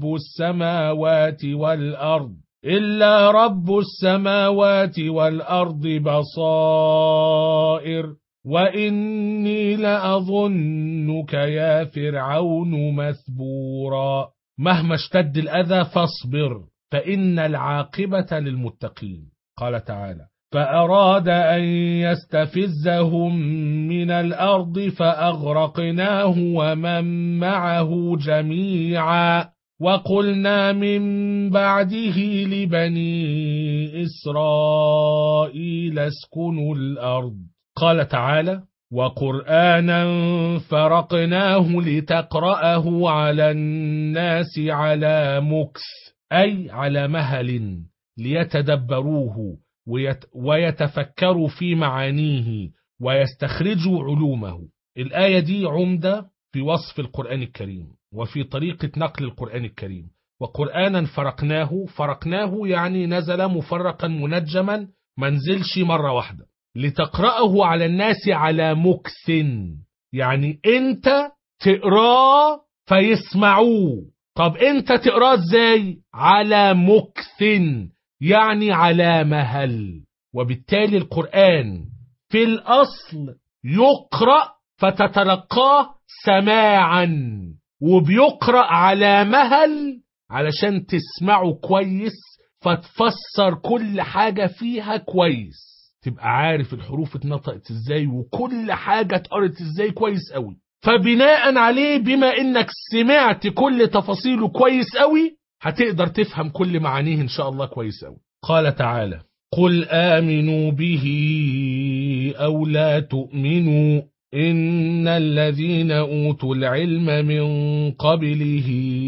رب السماوات والأرض بصائر وإني لأظنك يا فرعون مثبورا. مهما اشتد الأذى فاصبر فإن العاقبة للمتقين. قال تعالى: فأراد أن يستفزهم من الأرض فأغرقناه ومن معه جميعا وقلنا من بعده لبني إسرائيل اسكنوا الأرض. قال تعالى: وقرآنا فرقناه لتقرأه على الناس على مكث، أي على مهل، ليتدبروه ويتفكروا في معانيه ويستخرجوا علومه. الآية دي عمدة في وصف القرآن الكريم وفي طريقة نقل القرآن الكريم. وقرآنا فرقناه يعني نزل مفرقا منجما، منزلش مرة واحدة. لتقرأه على الناس على مكث، يعني انت تقراه فيسمعوه. طب انت تقراه ازاي؟ على مكث، يعني على مهل. وبالتالي القرآن في الأصل يقرأ فتتلقاه سماعا، وبيقرأ على مهل علشان تسمعه كويس فتفسر كل حاجة فيها كويس، تبقى عارف الحروف اتنطقت ازاي وكل حاجة اتقرت ازاي كويس قوي. فبناء عليه بما انك سمعت كل تفاصيله كويس قوي هتقدر تفهم كل معانيه ان شاء الله كويس قوي. قال تعالى: قل آمنوا به أو لا تؤمنوا إن الذين أوتوا العلم من قبله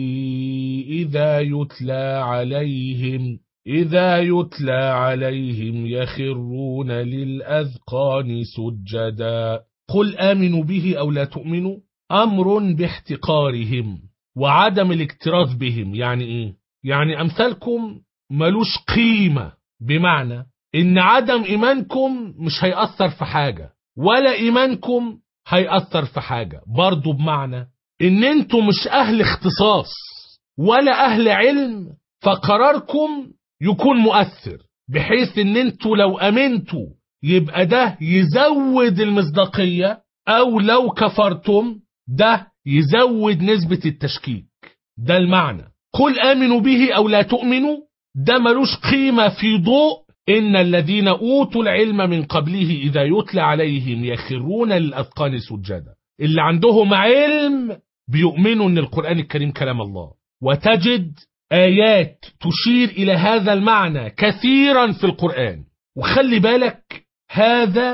إذا يتلى عليهم يخرون للأذقان سجدا. قل آمنوا به أو لا تؤمنوا أمر باحتقارهم وعدم الاكتراث بهم. يعني إيه؟ يعني أمثالكم ملوش قيمة، بمعنى إن عدم إيمانكم مش هيأثر في حاجة ولا إيمانكم هيأثر في حاجة. برضو بمعنى إن انتم مش أهل اختصاص ولا أهل علم، فقراركم يكون مؤثر بحيث إن انتوا لو أمنتوا يبقى ده يزود المصداقية، أو لو كفرتم ده يزود نسبة التشكيك. ده المعنى. قل آمنوا به أو لا تؤمنوا ده ملوش قيمة في ضوء إن الذين أوتوا العلم من قبله إذا يتلى عليهم يخرون للأذقان سجدا. اللي عندهم علم بيؤمنوا أن القرآن الكريم كلام الله، وتجد آيات تشير إلى هذا المعنى كثيرا في القرآن. وخلي بالك هذا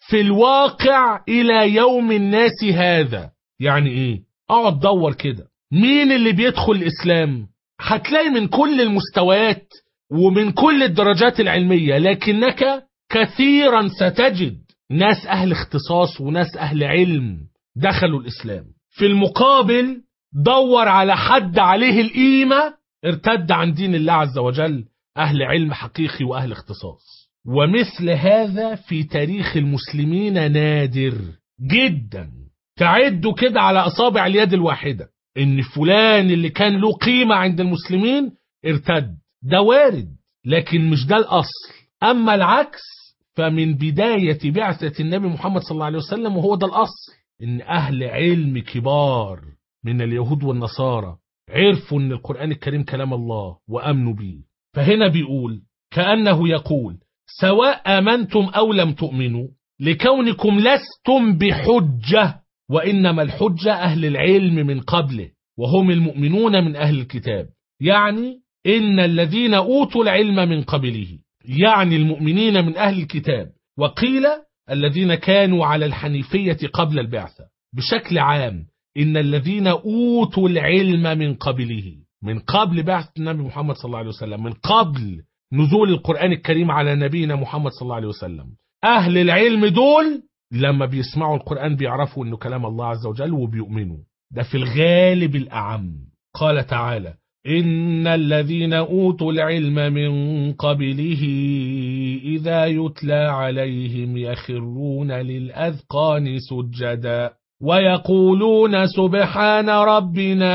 في الواقع إلى يوم الناس هذا. يعني إيه؟ اقعد دور كده، مين اللي بيدخل الإسلام؟ هتلاقي من كل المستويات ومن كل الدرجات العلمية، لكنك كثيرا ستجد ناس أهل اختصاص وناس أهل علم دخلوا الإسلام. في المقابل دور على حد عليه القيمة ارتد عن دين الله عز وجل، أهل علم حقيقي وأهل اختصاص. ومثل هذا في تاريخ المسلمين نادر جدا، تعدوا كده على أصابع اليد الواحدة إن فلان اللي كان له قيمة عند المسلمين ارتد. ده وارد، لكن مش ده الأصل. أما العكس فمن بداية بعثة النبي محمد صلى الله عليه وسلم وهو ده الأصل، إن أهل علم كبار من اليهود والنصارى عرفوا إن القرآن الكريم كلام الله وأمنوا به. فهنا بيقول كأنه يقول سواء آمنتم أو لم تؤمنوا لكونكم لستم بحجة، وإنما الحجة أهل العلم من قبله وهم المؤمنون من أهل الكتاب. يعني إن الذين أوتوا العلم من قبله، يعني المؤمنين من أهل الكتاب. وقيل الذين كانوا على الحنيفية قبل البعثة. بشكل عام إن الذين أوتوا العلم من قبله، من قبل بعثة النبي محمد صلى الله عليه وسلم، من قبل نزول القرآن الكريم على نبينا محمد صلى الله عليه وسلم، أهل العلم دول لما بيسمعوا القرآن بيعرفوا إنه كلام الله عز وجل وبيؤمنوا. ده في الغالب الأعم. قال تعالى إن الذين أوتوا العلم من قبله إذا يتلى عليهم يخرون للأذقان سجدا ويقولون سبحان ربنا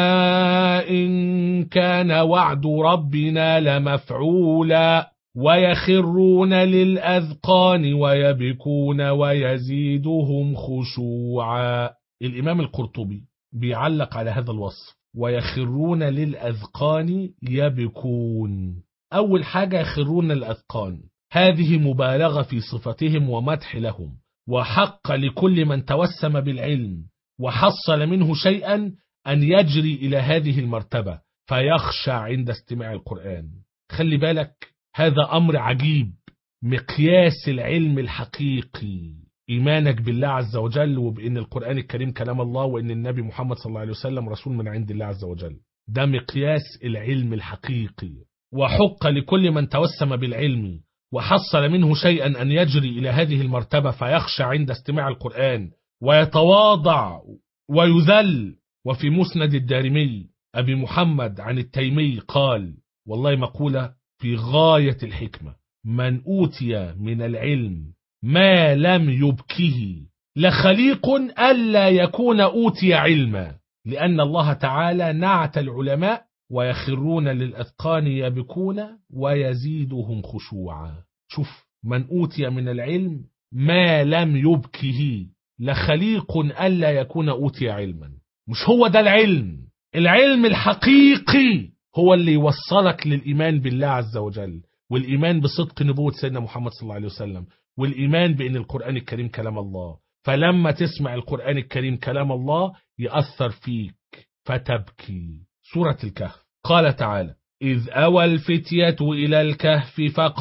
إن كان وعد ربنا لمفعولا ويخرون للأذقان ويبكون ويزيدهم خشوعا. الإمام القرطبي بيعلق على هذا الوصف، ويخرون للأذقان يبكون. أول حاجة يخرون للأذقان، هذه مبالغة في صفتهم ومدح لهم، وحق لكل من توسم بالعلم وحصل منه شيئا أن يجري إلى هذه المرتبة فيخشع عند استماع القرآن. خلي بالك، هذا أمر عجيب. مقياس العلم الحقيقي إيمانك بالله عز وجل وبأن القرآن الكريم كلام الله وأن النبي محمد صلى الله عليه وسلم رسول من عند الله عز وجل. ده مقياس العلم الحقيقي. وحق لكل من توسم بالعلم وحصل منه شيئا أن يجري إلى هذه المرتبة فيخشع عند استماع القرآن ويتواضع ويذل. وفي مسند الدارمي أبي محمد عن التيمي قال، والله مقولة في غاية الحكمة: من أوتي من العلم ما لم يبكه لخليق ألا يكون أوتي علما، لأن الله تعالى نعت العلماء ويخرون للأذقان يبكون ويزيدهم خشوعا. شوف، من أوتي من العلم ما لم يبكه لخليق ألا يكون أوتي علما. مش هو ده العلم. العلم الحقيقي هو اللي يوصلك للإيمان بالله عز وجل، والإيمان بصدق نبوة سيدنا محمد صلى الله عليه وسلم، والإيمان بأن القرآن الكريم كلام الله. فلما تسمع القرآن الكريم كلام الله يأثر فيك فتبكي. سورة الكهف قال تعالى: إذ أوى الفتية إلى الكهف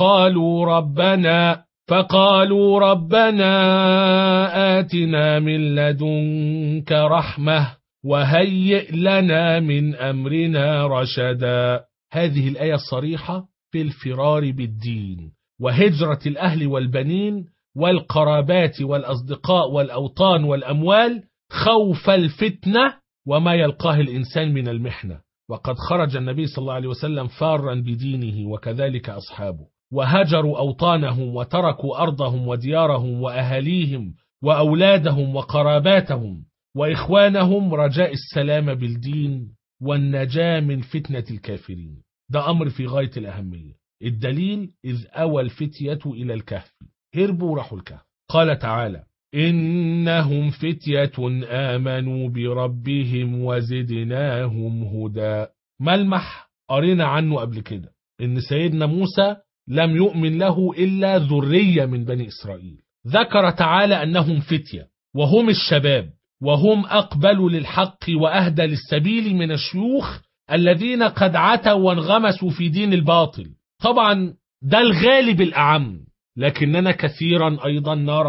فقالوا ربنا آتنا من لدنك رحمة وهيئ لنا من أمرنا رشدا. هذه الآية الصريحة في الفرار بالدين وهجرة الأهل والبنين والقرابات والأصدقاء والأوطان والأموال خوف الفتنة وما يلقاه الإنسان من المحنة. وقد خرج النبي صلى الله عليه وسلم فارا بدينه وكذلك أصحابه، وهجروا أوطانهم وتركوا أرضهم وديارهم وأهاليهم وأولادهم وقراباتهم وإخوانهم رجاء السلام بالدين والنجاة من فتنة الكافرين. ده أمر في غاية الأهمية. الدليل: إذ أوى الفتية إلى الكهف، هربوا وراحوا الكهف. قال تعالى: إنهم فتية آمنوا بربهم وزدناهم هدى. ملمح قرينا عنه قبل كده، إن سيدنا موسى لم يؤمن له إلا ذرية من بني إسرائيل. ذكر تعالى أنهم فتية وهم الشباب، وهم أقبلوا للحق وأهدى للسبيل من الشيوخ الذين قد عتوا وانغمسوا في دين الباطل. طبعا ده الغالب الأعم، لكننا كثيرا أيضا نرى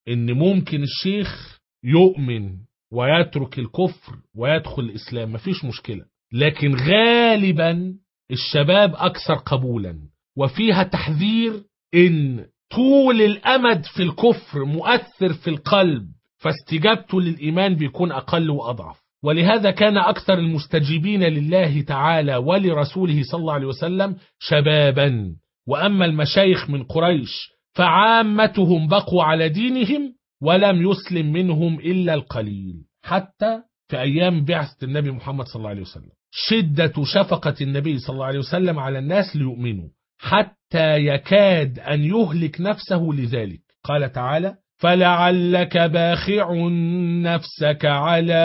إن ممكن الشيخ يؤمن ويترك الكفر ويدخل الإسلام، مفيش مشكلة، لكن غالبا الشباب أكثر قبولا، وفيها تحذير إن طول الأمد في الكفر مؤثر في القلب، فاستجابته للإيمان بيكون أقل وأضعف. ولهذا كان أكثر المستجيبين لله تعالى ولرسوله صلى الله عليه وسلم شبابا. وأما المشايخ من قريش فعامتهم بقوا على دينهم ولم يسلم منهم إلا القليل، حتى في أيام بعثة النبي محمد صلى الله عليه وسلم شدة شفقة النبي صلى الله عليه وسلم على الناس ليؤمنوا، حتى يكاد أن يهلك نفسه لذلك. قال تعالى: فلعلك باخع نفسك على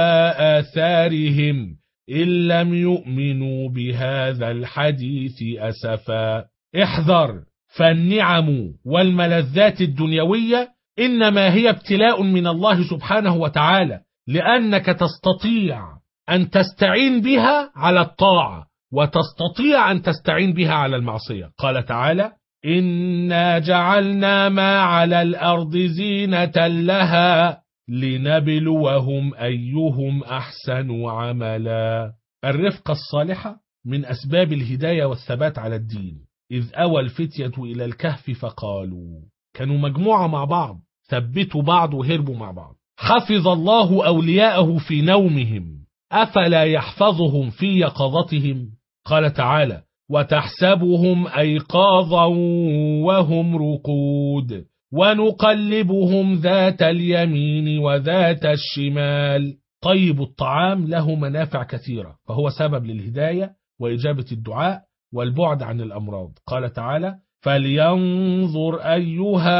آثارهم إن لم يؤمنوا بهذا الحديث أسفا. احذر، فالنعم والملذات الدنيوية إنما هي ابتلاء من الله سبحانه وتعالى، لأنك تستطيع أن تستعين بها على الطاعة وتستطيع أن تستعين بها على المعصية. قال تعالى: إنا جعلنا ما على الأرض زينة لها لنبلوهم أيهم أحسن عملا. الرفقة الصالحة من أسباب الهداية والثبات على الدين. إذ أوى الفتية إلى الكهف فقالوا، كانوا مجموعة مع بعض، ثبتوا بعض وهربوا مع بعض. حفظ الله أولياءه في نومهم أفلا يحفظهم في يقظتهم. قال تعالى: وتحسبهم أيقاظا وهم رقود ونقلبهم ذات اليمين وذات الشمال. طيب الطعام له منافع كثيرة، فهو سبب للهداية وإجابة الدعاء والبعد عن الأمراض. قال تعالى: فلينظر أيها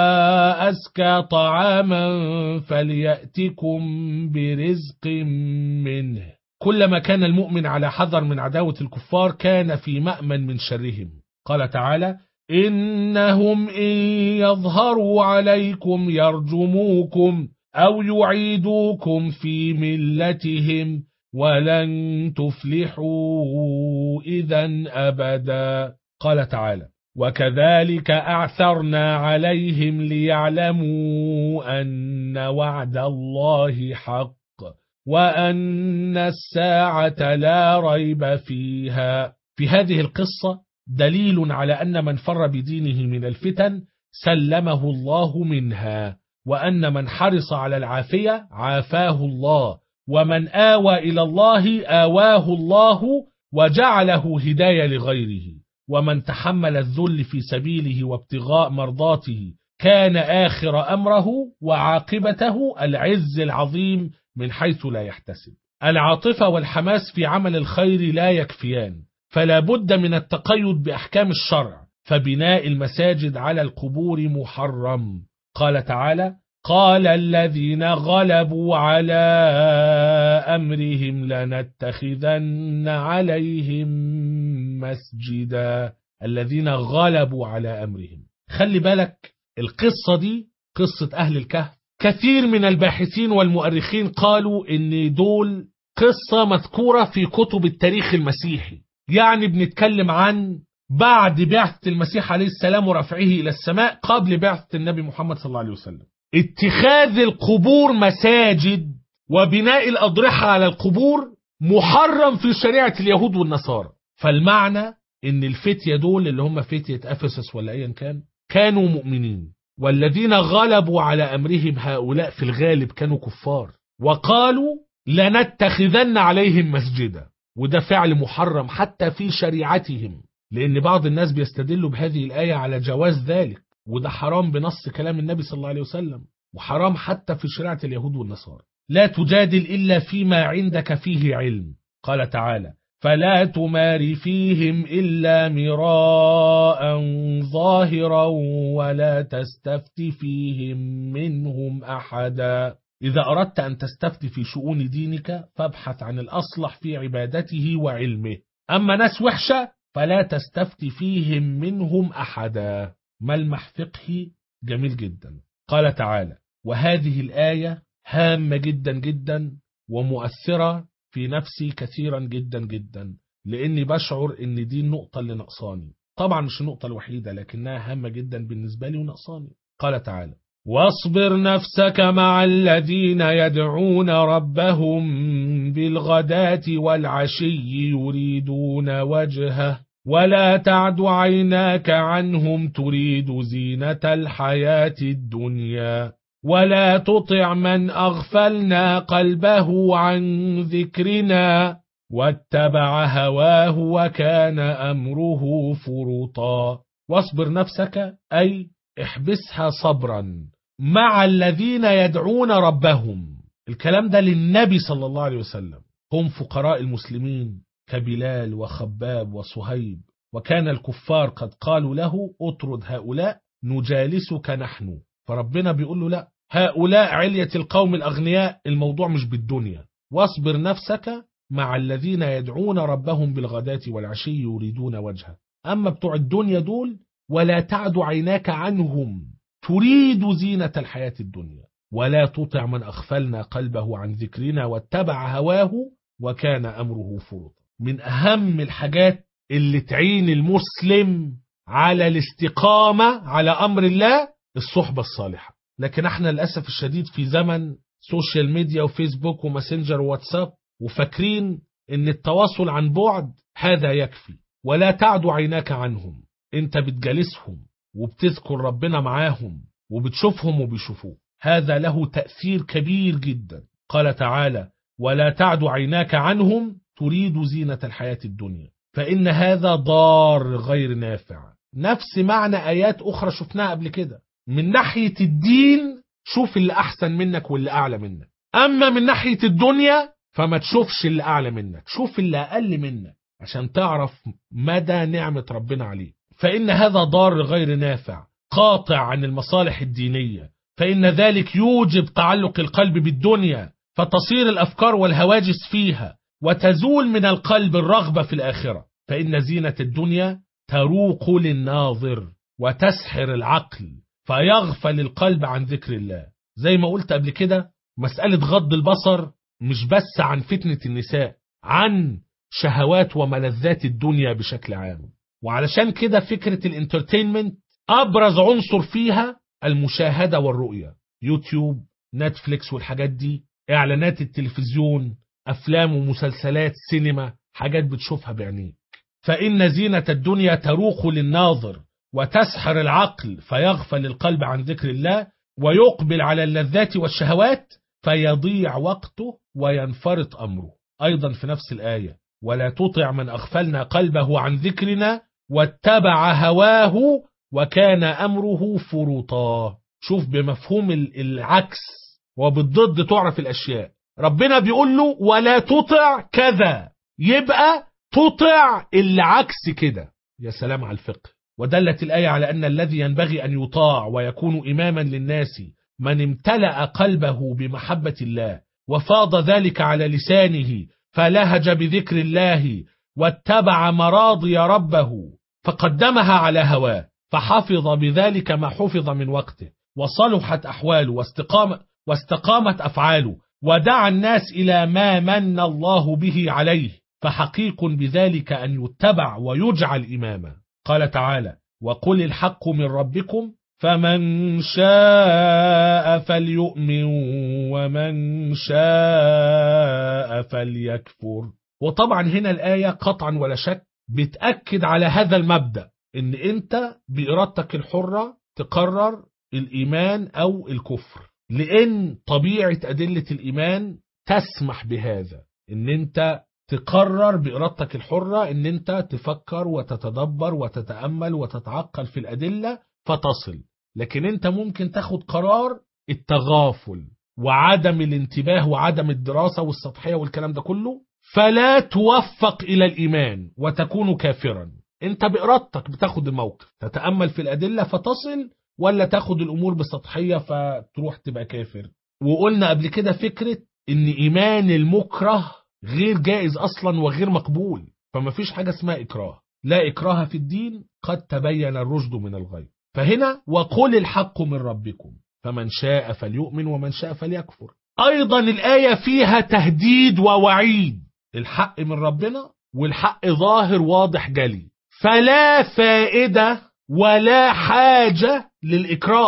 أزكى طعاما فليأتكم برزق منه. كلما كان المؤمن على حذر من عداوة الكفار كان في مأمن من شرهم. قال تعالى: إنهم إن يظهروا عليكم يرجموكم أو يعيدوكم في ملتهم ولن تفلحوا إذا أبدا. قال تعالى: وكذلك أعثرنا عليهم ليعلموا أن وعد الله حق وأن الساعة لا ريب فيها. في هذه القصة دليل على أن من فر بدينه من الفتن سلمه الله منها، وأن من حرص على العافية عافاه الله، ومن آوى إلى الله آواه الله وجعله هداية لغيره، ومن تحمل الذل في سبيله وابتغاء مرضاته كان آخر أمره وعاقبته العز العظيم من حيث لا يحتسب. العاطفة والحماس في عمل الخير لا يكفيان، فلا بد من التقيد بأحكام الشرع، فبناء المساجد على القبور محرم. قال تعالى: قال الذين غلبوا على أمرهم لنتخذن عليهم مسجدا. الذين غلبوا على أمرهم. خلي بالك، القصة دي قصة أهل الكهف. كثير من الباحثين والمؤرخين قالوا إن دول قصة مذكورة في كتب التاريخ المسيحي، يعني بنتكلم عن بعد بعثة المسيح عليه السلام ورفعه إلى السماء قبل بعثة النبي محمد صلى الله عليه وسلم. اتخاذ القبور مساجد وبناء الأضرحة على القبور محرم في شريعة اليهود والنصارى. فالمعنى إن الفتية دول اللي هم فتية أفسس ولا أيا كانوا مؤمنين، والذين غلبوا على أمرهم هؤلاء في الغالب كانوا كفار، وقالوا لنتخذن عليهم مسجدا، وده فعل محرم حتى في شريعتهم، لأن بعض الناس بيستدلوا بهذه الآية على جواز ذلك، وده حرام بنص كلام النبي صلى الله عليه وسلم، وحرام حتى في شريعة اليهود والنصارى. لا تجادل إلا فيما عندك فيه علم. قال تعالى: فلا تمار فيهم إلا مراء ظاهرا ولا تستفت فيهم منهم أحدا. إذا أردت أن تستفت في شؤون دينك فابحث عن الأصلح في عبادته وعلمه، أما ناس وحشة فلا تستفت فيهم منهم أحدا. ملمح فقهي جميل جدا. قال تعالى: وهذه الآية هامة جدا جدا ومؤثرة في نفسي كثيرا جدا جدا، لأني بشعر إن دي النقطة اللي نقصاني. طبعا مش النقطة الوحيدة، لكنها هامة جدا بالنسبة لي ونقصاني. قال تعالى: واصبر نفسك مع الذين يدعون ربهم بالغداة والعشي يريدون وجهه ولا تعد عيناك عنهم تريد زينة الحياة الدنيا ولا تطع من أغفلنا قلبه عن ذكرنا واتبع هواه وكان أمره فرطا. واصبر نفسك أي احبسها صبرا مع الذين يدعون ربهم. الكلام ده للنبي صلى الله عليه وسلم، هم فقراء المسلمين كبلال وخباب وصهيب، وكان الكفار قد قالوا له اطرد هؤلاء نجالسك نحن، فربنا بيقول له لا، هؤلاء علية القوم الأغنياء، الموضوع مش بالدنيا. واصبر نفسك مع الذين يدعون ربهم بالغداة والعشي يريدون وجهه. أما بتوع الدنيا دول ولا تعد عيناك عنهم تريد زينة الحياة الدنيا ولا تطع من أغفلنا قلبه عن ذكرنا واتبع هواه وكان أمره فرطا. من أهم الحاجات اللي تعين المسلم على الاستقامة على أمر الله الصحبة الصالحة. لكن احنا للأسف الشديد في زمن سوشيال ميديا وفيسبوك وماسنجر وواتساب، وفاكرين ان التواصل عن بعد هذا يكفي. ولا تعد عيناك عنهم، انت بتجالسهم وبتذكر ربنا معاهم وبتشوفهم وبيشوفوه، هذا له تأثير كبير جدا. قال تعالى ولا تعد عيناك عنهم تريد زينة الحياة الدنيا، فإن هذا ضار غير نافع. نفس معنى آيات أخرى شفناها قبل كده. من ناحية الدين شوف اللي أحسن منك واللي أعلى منك، أما من ناحية الدنيا فما تشوفش اللي أعلى منك، شوف اللي أقل منك عشان تعرف مدى نعمة ربنا عليك. فإن هذا ضار غير نافع قاطع عن المصالح الدينية، فإن ذلك يوجب تعلق القلب بالدنيا فتصير الأفكار والهواجس فيها وتزول من القلب الرغبة في الآخرة. فإن زينة الدنيا تروق للناظر وتسحر العقل فيغفل القلب عن ذكر الله. زي ما قلت قبل كده، مسألة غض البصر مش بس عن فتنة النساء، عن شهوات وملذات الدنيا بشكل عام. وعلشان كده فكرة الانترتينمنت أبرز عنصر فيها المشاهدة والرؤية، يوتيوب، نتفليكس والحاجات دي، إعلانات التلفزيون، أفلام ومسلسلات، سينما، حاجات بتشوفها بعينيك. فإن زينة الدنيا تروق للناظر وتسحر العقل فيغفل القلب عن ذكر الله ويقبل على اللذات والشهوات فيضيع وقته وينفرط أمره. أيضا في نفس الآية ولا تطع من أغفلنا قلبه عن ذكرنا واتبع هواه وكان أمره فرطا. شوف بمفهوم العكس وبالضد تعرف الأشياء. ربنا بيقول له ولا تطع كذا، يبقى تطع اللي عكس كده. يا سلام على الفقه. ودلت الآية على أن الذي ينبغي أن يطاع ويكون إماما للناس من امتلأ قلبه بمحبة الله وفاض ذلك على لسانه فلهج بذكر الله واتبع مراضي ربه فقدمها على هواه فحفظ بذلك ما حفظ من وقته وصلحت أحواله واستقامت أفعاله ودعا الناس إلى ما من الله به عليه، فحقيق بذلك أن يتبع ويجعل إماما. قال تعالى وقل الحق من ربكم فمن شاء فليؤمن ومن شاء فليكفر. وطبعا هنا الآية قطعا ولا شك بتأكد على هذا المبدأ، ان انت بإرادتك الحرة تقرر الإيمان أو الكفر، لأن طبيعة أدلة الإيمان تسمح بهذا، ان انت تقرر بإرادتك الحرة ان انت تفكر وتتدبر وتتأمل وتتعقل في الأدلة فتصل. لكن انت ممكن تاخد قرار التغافل وعدم الانتباه وعدم الدراسة والسطحية والكلام ده كله فلا توفق إلى الإيمان وتكون كافرا. انت بإرادتك بتاخد الموقف، تتأمل في الأدلة فتصل، ولا تاخد الأمور بسطحية فتروح تبقى كافر. وقلنا قبل كده فكرة ان إيمان المكره غير جائز أصلا وغير مقبول، فما فيش حاجة اسمها إكراه، لا إكراه في الدين قد تبين الرشد من الغي. فهنا وقل الحق من ربكم فمن شاء فليؤمن ومن شاء فليكفر. أيضا الآية فيها تهديد ووعيد، الحق من ربنا والحق ظاهر واضح جلي، فلا فائدة ولا حاجة للإكراه.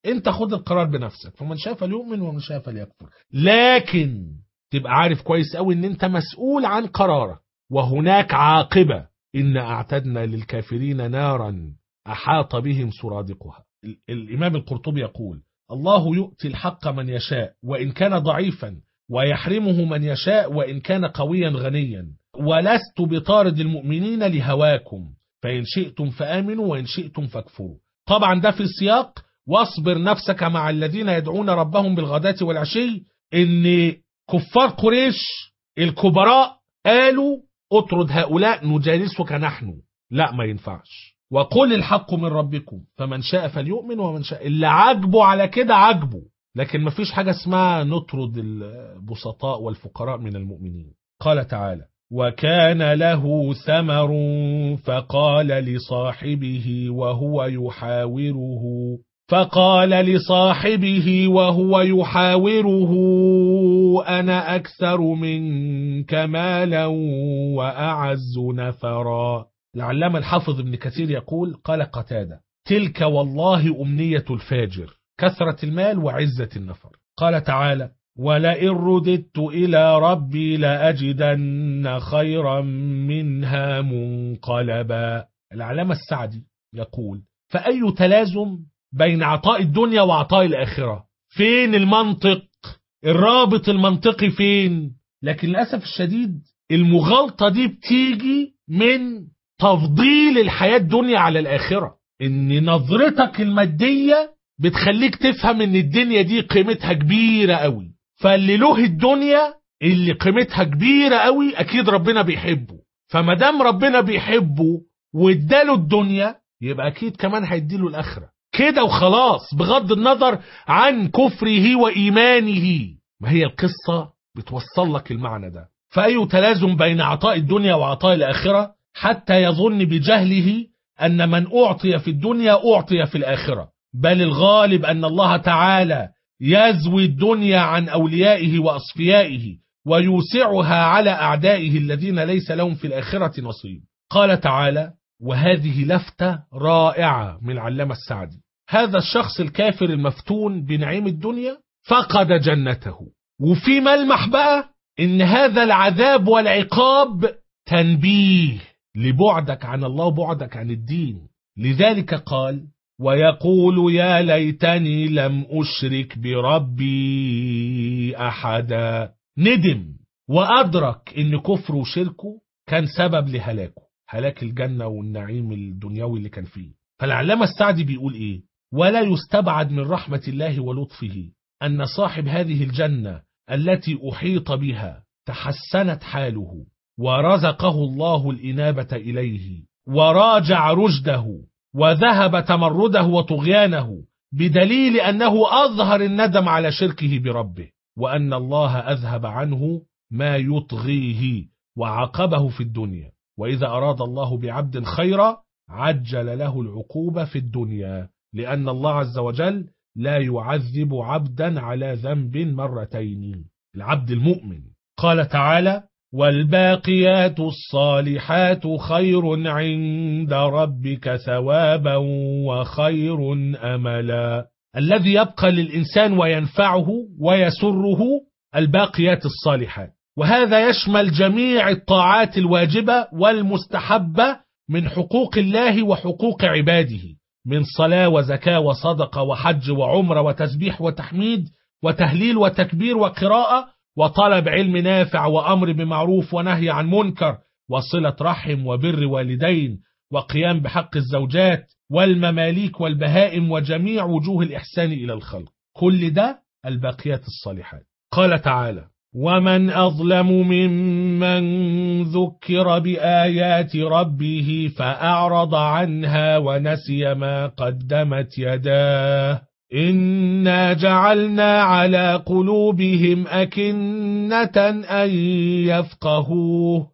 انت خد القرار بنفسك، فمن شاء فليؤمن ومن شاء فليكفر. لكن تبقى عارف كويس قوي ان انت مسؤول عن قرارك، وهناك عاقبة. إن أعتدنا للكافرين نارا أحاط بهم سرادقها. الإمام القرطبي يقول: الله يؤتي الحق من يشاء وإن كان ضعيفا، ويحرمه من يشاء وإن كان قويا غنيا، ولست بطارد المؤمنين لهواكم، فإن شئتم فآمنوا وإن شئتم فاكفروا. طبعا ده في سياق واصبر نفسك مع الذين يدعون ربهم بالغداة والعشي، إن كفار قريش الكبراء قالوا اطرد هؤلاء نجالسك نحن. لا، ما ينفعش. وقل الحق من ربكم فمن شاء فليؤمن ومن شاء. اللي عجبه على كده عجبه، لكن ما فيش حاجة اسمها نطرد البسطاء والفقراء من المؤمنين. قال تعالى: وكان له ثمر فقال لصاحبه وهو يحاوره أنا أكثر منك مالا وأعز نفرا. العلامة الحافظ ابن كثير يقول: قال قتادة: تلك والله أمنية الفاجر، كثرة المال وعزة النفر. قال تعالى: ولئن رددت إلى ربي لأجدن خيرا منها منقلبا. العلامة السعدي يقول: فأي تلازم بين عطاء الدنيا وعطاء الآخرة؟ فين المنطق؟ الرابط المنطقي فين؟ لكن للأسف الشديد المغالطة دي بتيجي من تفضيل الحياة الدنيا على الآخرة. إن نظرتك المادية بتخليك تفهم إن الدنيا دي قيمتها كبيرة قوي، فاللي له الدنيا اللي قيمتها كبيرة قوي أكيد ربنا بيحبه، فمدام ربنا بيحبه واداله الدنيا يبقى أكيد كمان هيديله الآخرة كده وخلاص، بغض النظر عن كفره وإيمانه. ما هي القصة بتوصل لك المعنى ده. فأي تلازم بين عطاء الدنيا وعطاء الآخرة حتى يظن بجهله أن من أعطي في الدنيا أعطي في الآخرة، بل الغالب أن الله تعالى يزوي الدنيا عن أوليائه وأصفيائه ويوسعها على أعدائه الذين ليس لهم في الآخرة نصيب. قال تعالى: وهذه لفتة رائعة من العلامة السعدي: هذا الشخص الكافر المفتون بنعيم الدنيا فقد جنته. وفي ملمح بقى إن هذا العذاب والعقاب تنبيه لبعدك عن الله وبعدك عن الدين. لذلك قال: ويقول يا ليتني لم أشرك بربي أحدا. ندم وأدرك إن كفره وشركه كان سبب لهلاكه، هلاك الجنة والنعيم الدنيوي اللي كان فيه. فالعلامة السعدي بيقول إيه؟ ولا يستبعد من رحمة الله ولطفه أن صاحب هذه الجنة التي أحيط بها تحسنت حاله ورزقه الله الإنابة إليه وراجع رشده وذهب تمرده وطغيانه، بدليل أنه أظهر الندم على شركه بربه، وأن الله أذهب عنه ما يطغيه وعاقبه في الدنيا. وإذا أراد الله بعبد خيرا عجل له العقوبة في الدنيا، لأن الله عز وجل لا يعذب عبدا على ذنب مرتين، العبد المؤمن. قال تعالى: والباقيات الصالحات خير عند ربك ثوابا وخير أملا. الذي يبقى للإنسان وينفعه ويسره الباقيات الصالحات، وهذا يشمل جميع الطاعات الواجبة والمستحبة من حقوق الله وحقوق عباده، من صلاة وزكاة وصدقة وحج وعمرة وتسبيح وتحميد وتهليل وتكبير وقراءة وطلب علم نافع وأمر بمعروف ونهي عن منكر وصلة رحم وبر والدين وقيام بحق الزوجات والمماليك والبهائم وجميع وجوه الإحسان إلى الخلق. كل ده الباقيات الصالحات. قال تعالى: ومن أظلم ممن ذكر بآيات ربه فأعرض عنها ونسي ما قدمت يداه إنا جعلنا على قلوبهم أكنة أن يفقهوه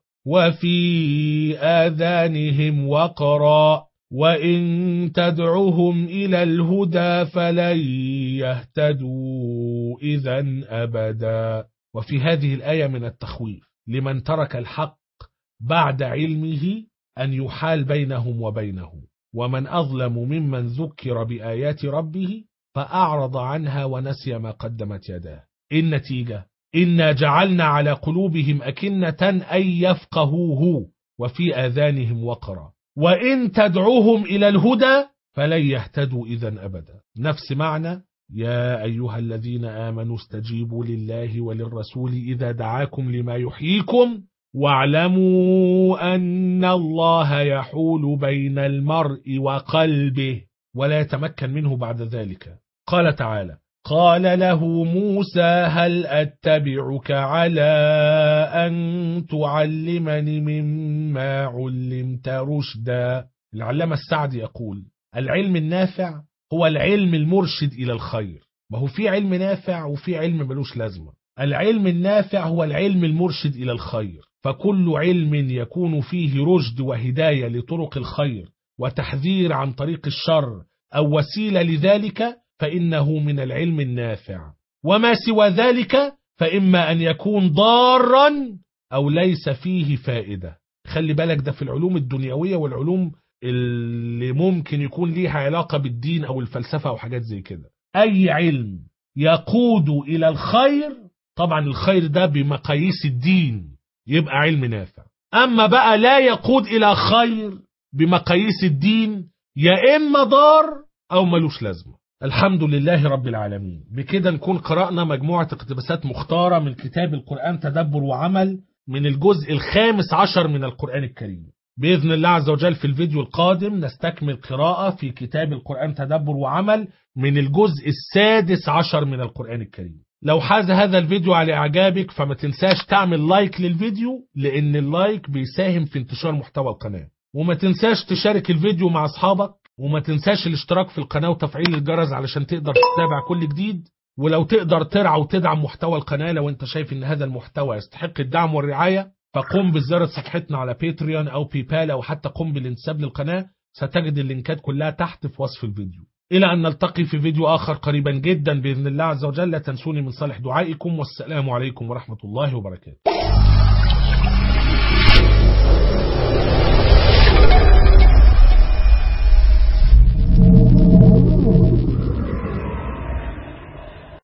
وفي آذانهم وقرا وإن تدعهم إلى الهدى فلن يهتدوا إذن أبدا. وفي هذه الآية من التخويف لمن ترك الحق بعد علمه أن يحال بينهم وبينه. ومن أظلم ممن ذكر بآيات ربه فأعرض عنها ونسي ما قدمت يداه. النتيجة: إنا جعلنا على قلوبهم أكنة أن يفقهوه وفي آذانهم وقرا وإن تدعوهم إلى الهدى فلن يهتدوا إذا أبدا. نفس معنى يا أيها الذين آمنوا استجيبوا لله وللرسول إذا دعاكم لما يحييكم واعلموا أن الله يحول بين المرء وقلبه ولا يتمكن منه بعد ذلك. قال تعالى: قال له موسى هل أتبعك على أن تعلمني مما علمت رشدا. العلامة السعدي يقول: العلم النافع هو العلم المرشد إلى الخير. ما هو في علم نافع وفي علم ملوش لازمة. العلم النافع هو العلم المرشد إلى الخير، فكل علم يكون فيه رشد وهداية لطرق الخير وتحذير عن طريق الشر أو وسيلة لذلك فإنه من العلم النافع، وما سوى ذلك فإما أن يكون ضارا أو ليس فيه فائدة. خلي بالك، ده في العلوم الدنيوية والعلوم اللي ممكن يكون ليها علاقة بالدين أو الفلسفة أو حاجات زي كده. أي علم يقود إلى الخير، طبعا الخير ده بمقاييس الدين، يبقى علم نافع. أما بقى لا يقود إلى خير بمقاييس الدين، يا إما ضار أو ملوش لازمة. الحمد لله رب العالمين. بكده نكون قرأنا مجموعة اقتباسات مختارة من كتاب القرآن تدبر وعمل من الجزء 15 من القرآن الكريم. بإذن الله عز وجل في الفيديو القادم نستكمل قراءة في كتاب القرآن تدبر وعمل من الجزء 16 من القرآن الكريم. لو حاز هذا الفيديو على إعجابك فما تنساش تعمل لايك للفيديو، لأن اللايك بيساهم في انتشار محتوى القناة. وما تنساش تشارك الفيديو مع أصحابك، وما تنساش الاشتراك في القناة وتفعيل الجرس علشان تقدر تتابع كل جديد. ولو تقدر ترعى وتدعم محتوى القناة، لو انت شايف ان هذا المحتوى يستحق الدعم والرعاية، فقم بزيارة صفحتنا على باتريون أو بيبال أو حتى قم بالانتساب للقناة. ستجد اللينكات كلها تحت في وصف الفيديو. إلى أن نلتقي في فيديو آخر قريبا جدا بإذن الله عز وجل. لا تنسوني من صالح دعائكم، والسلام عليكم ورحمة الله وبركاته.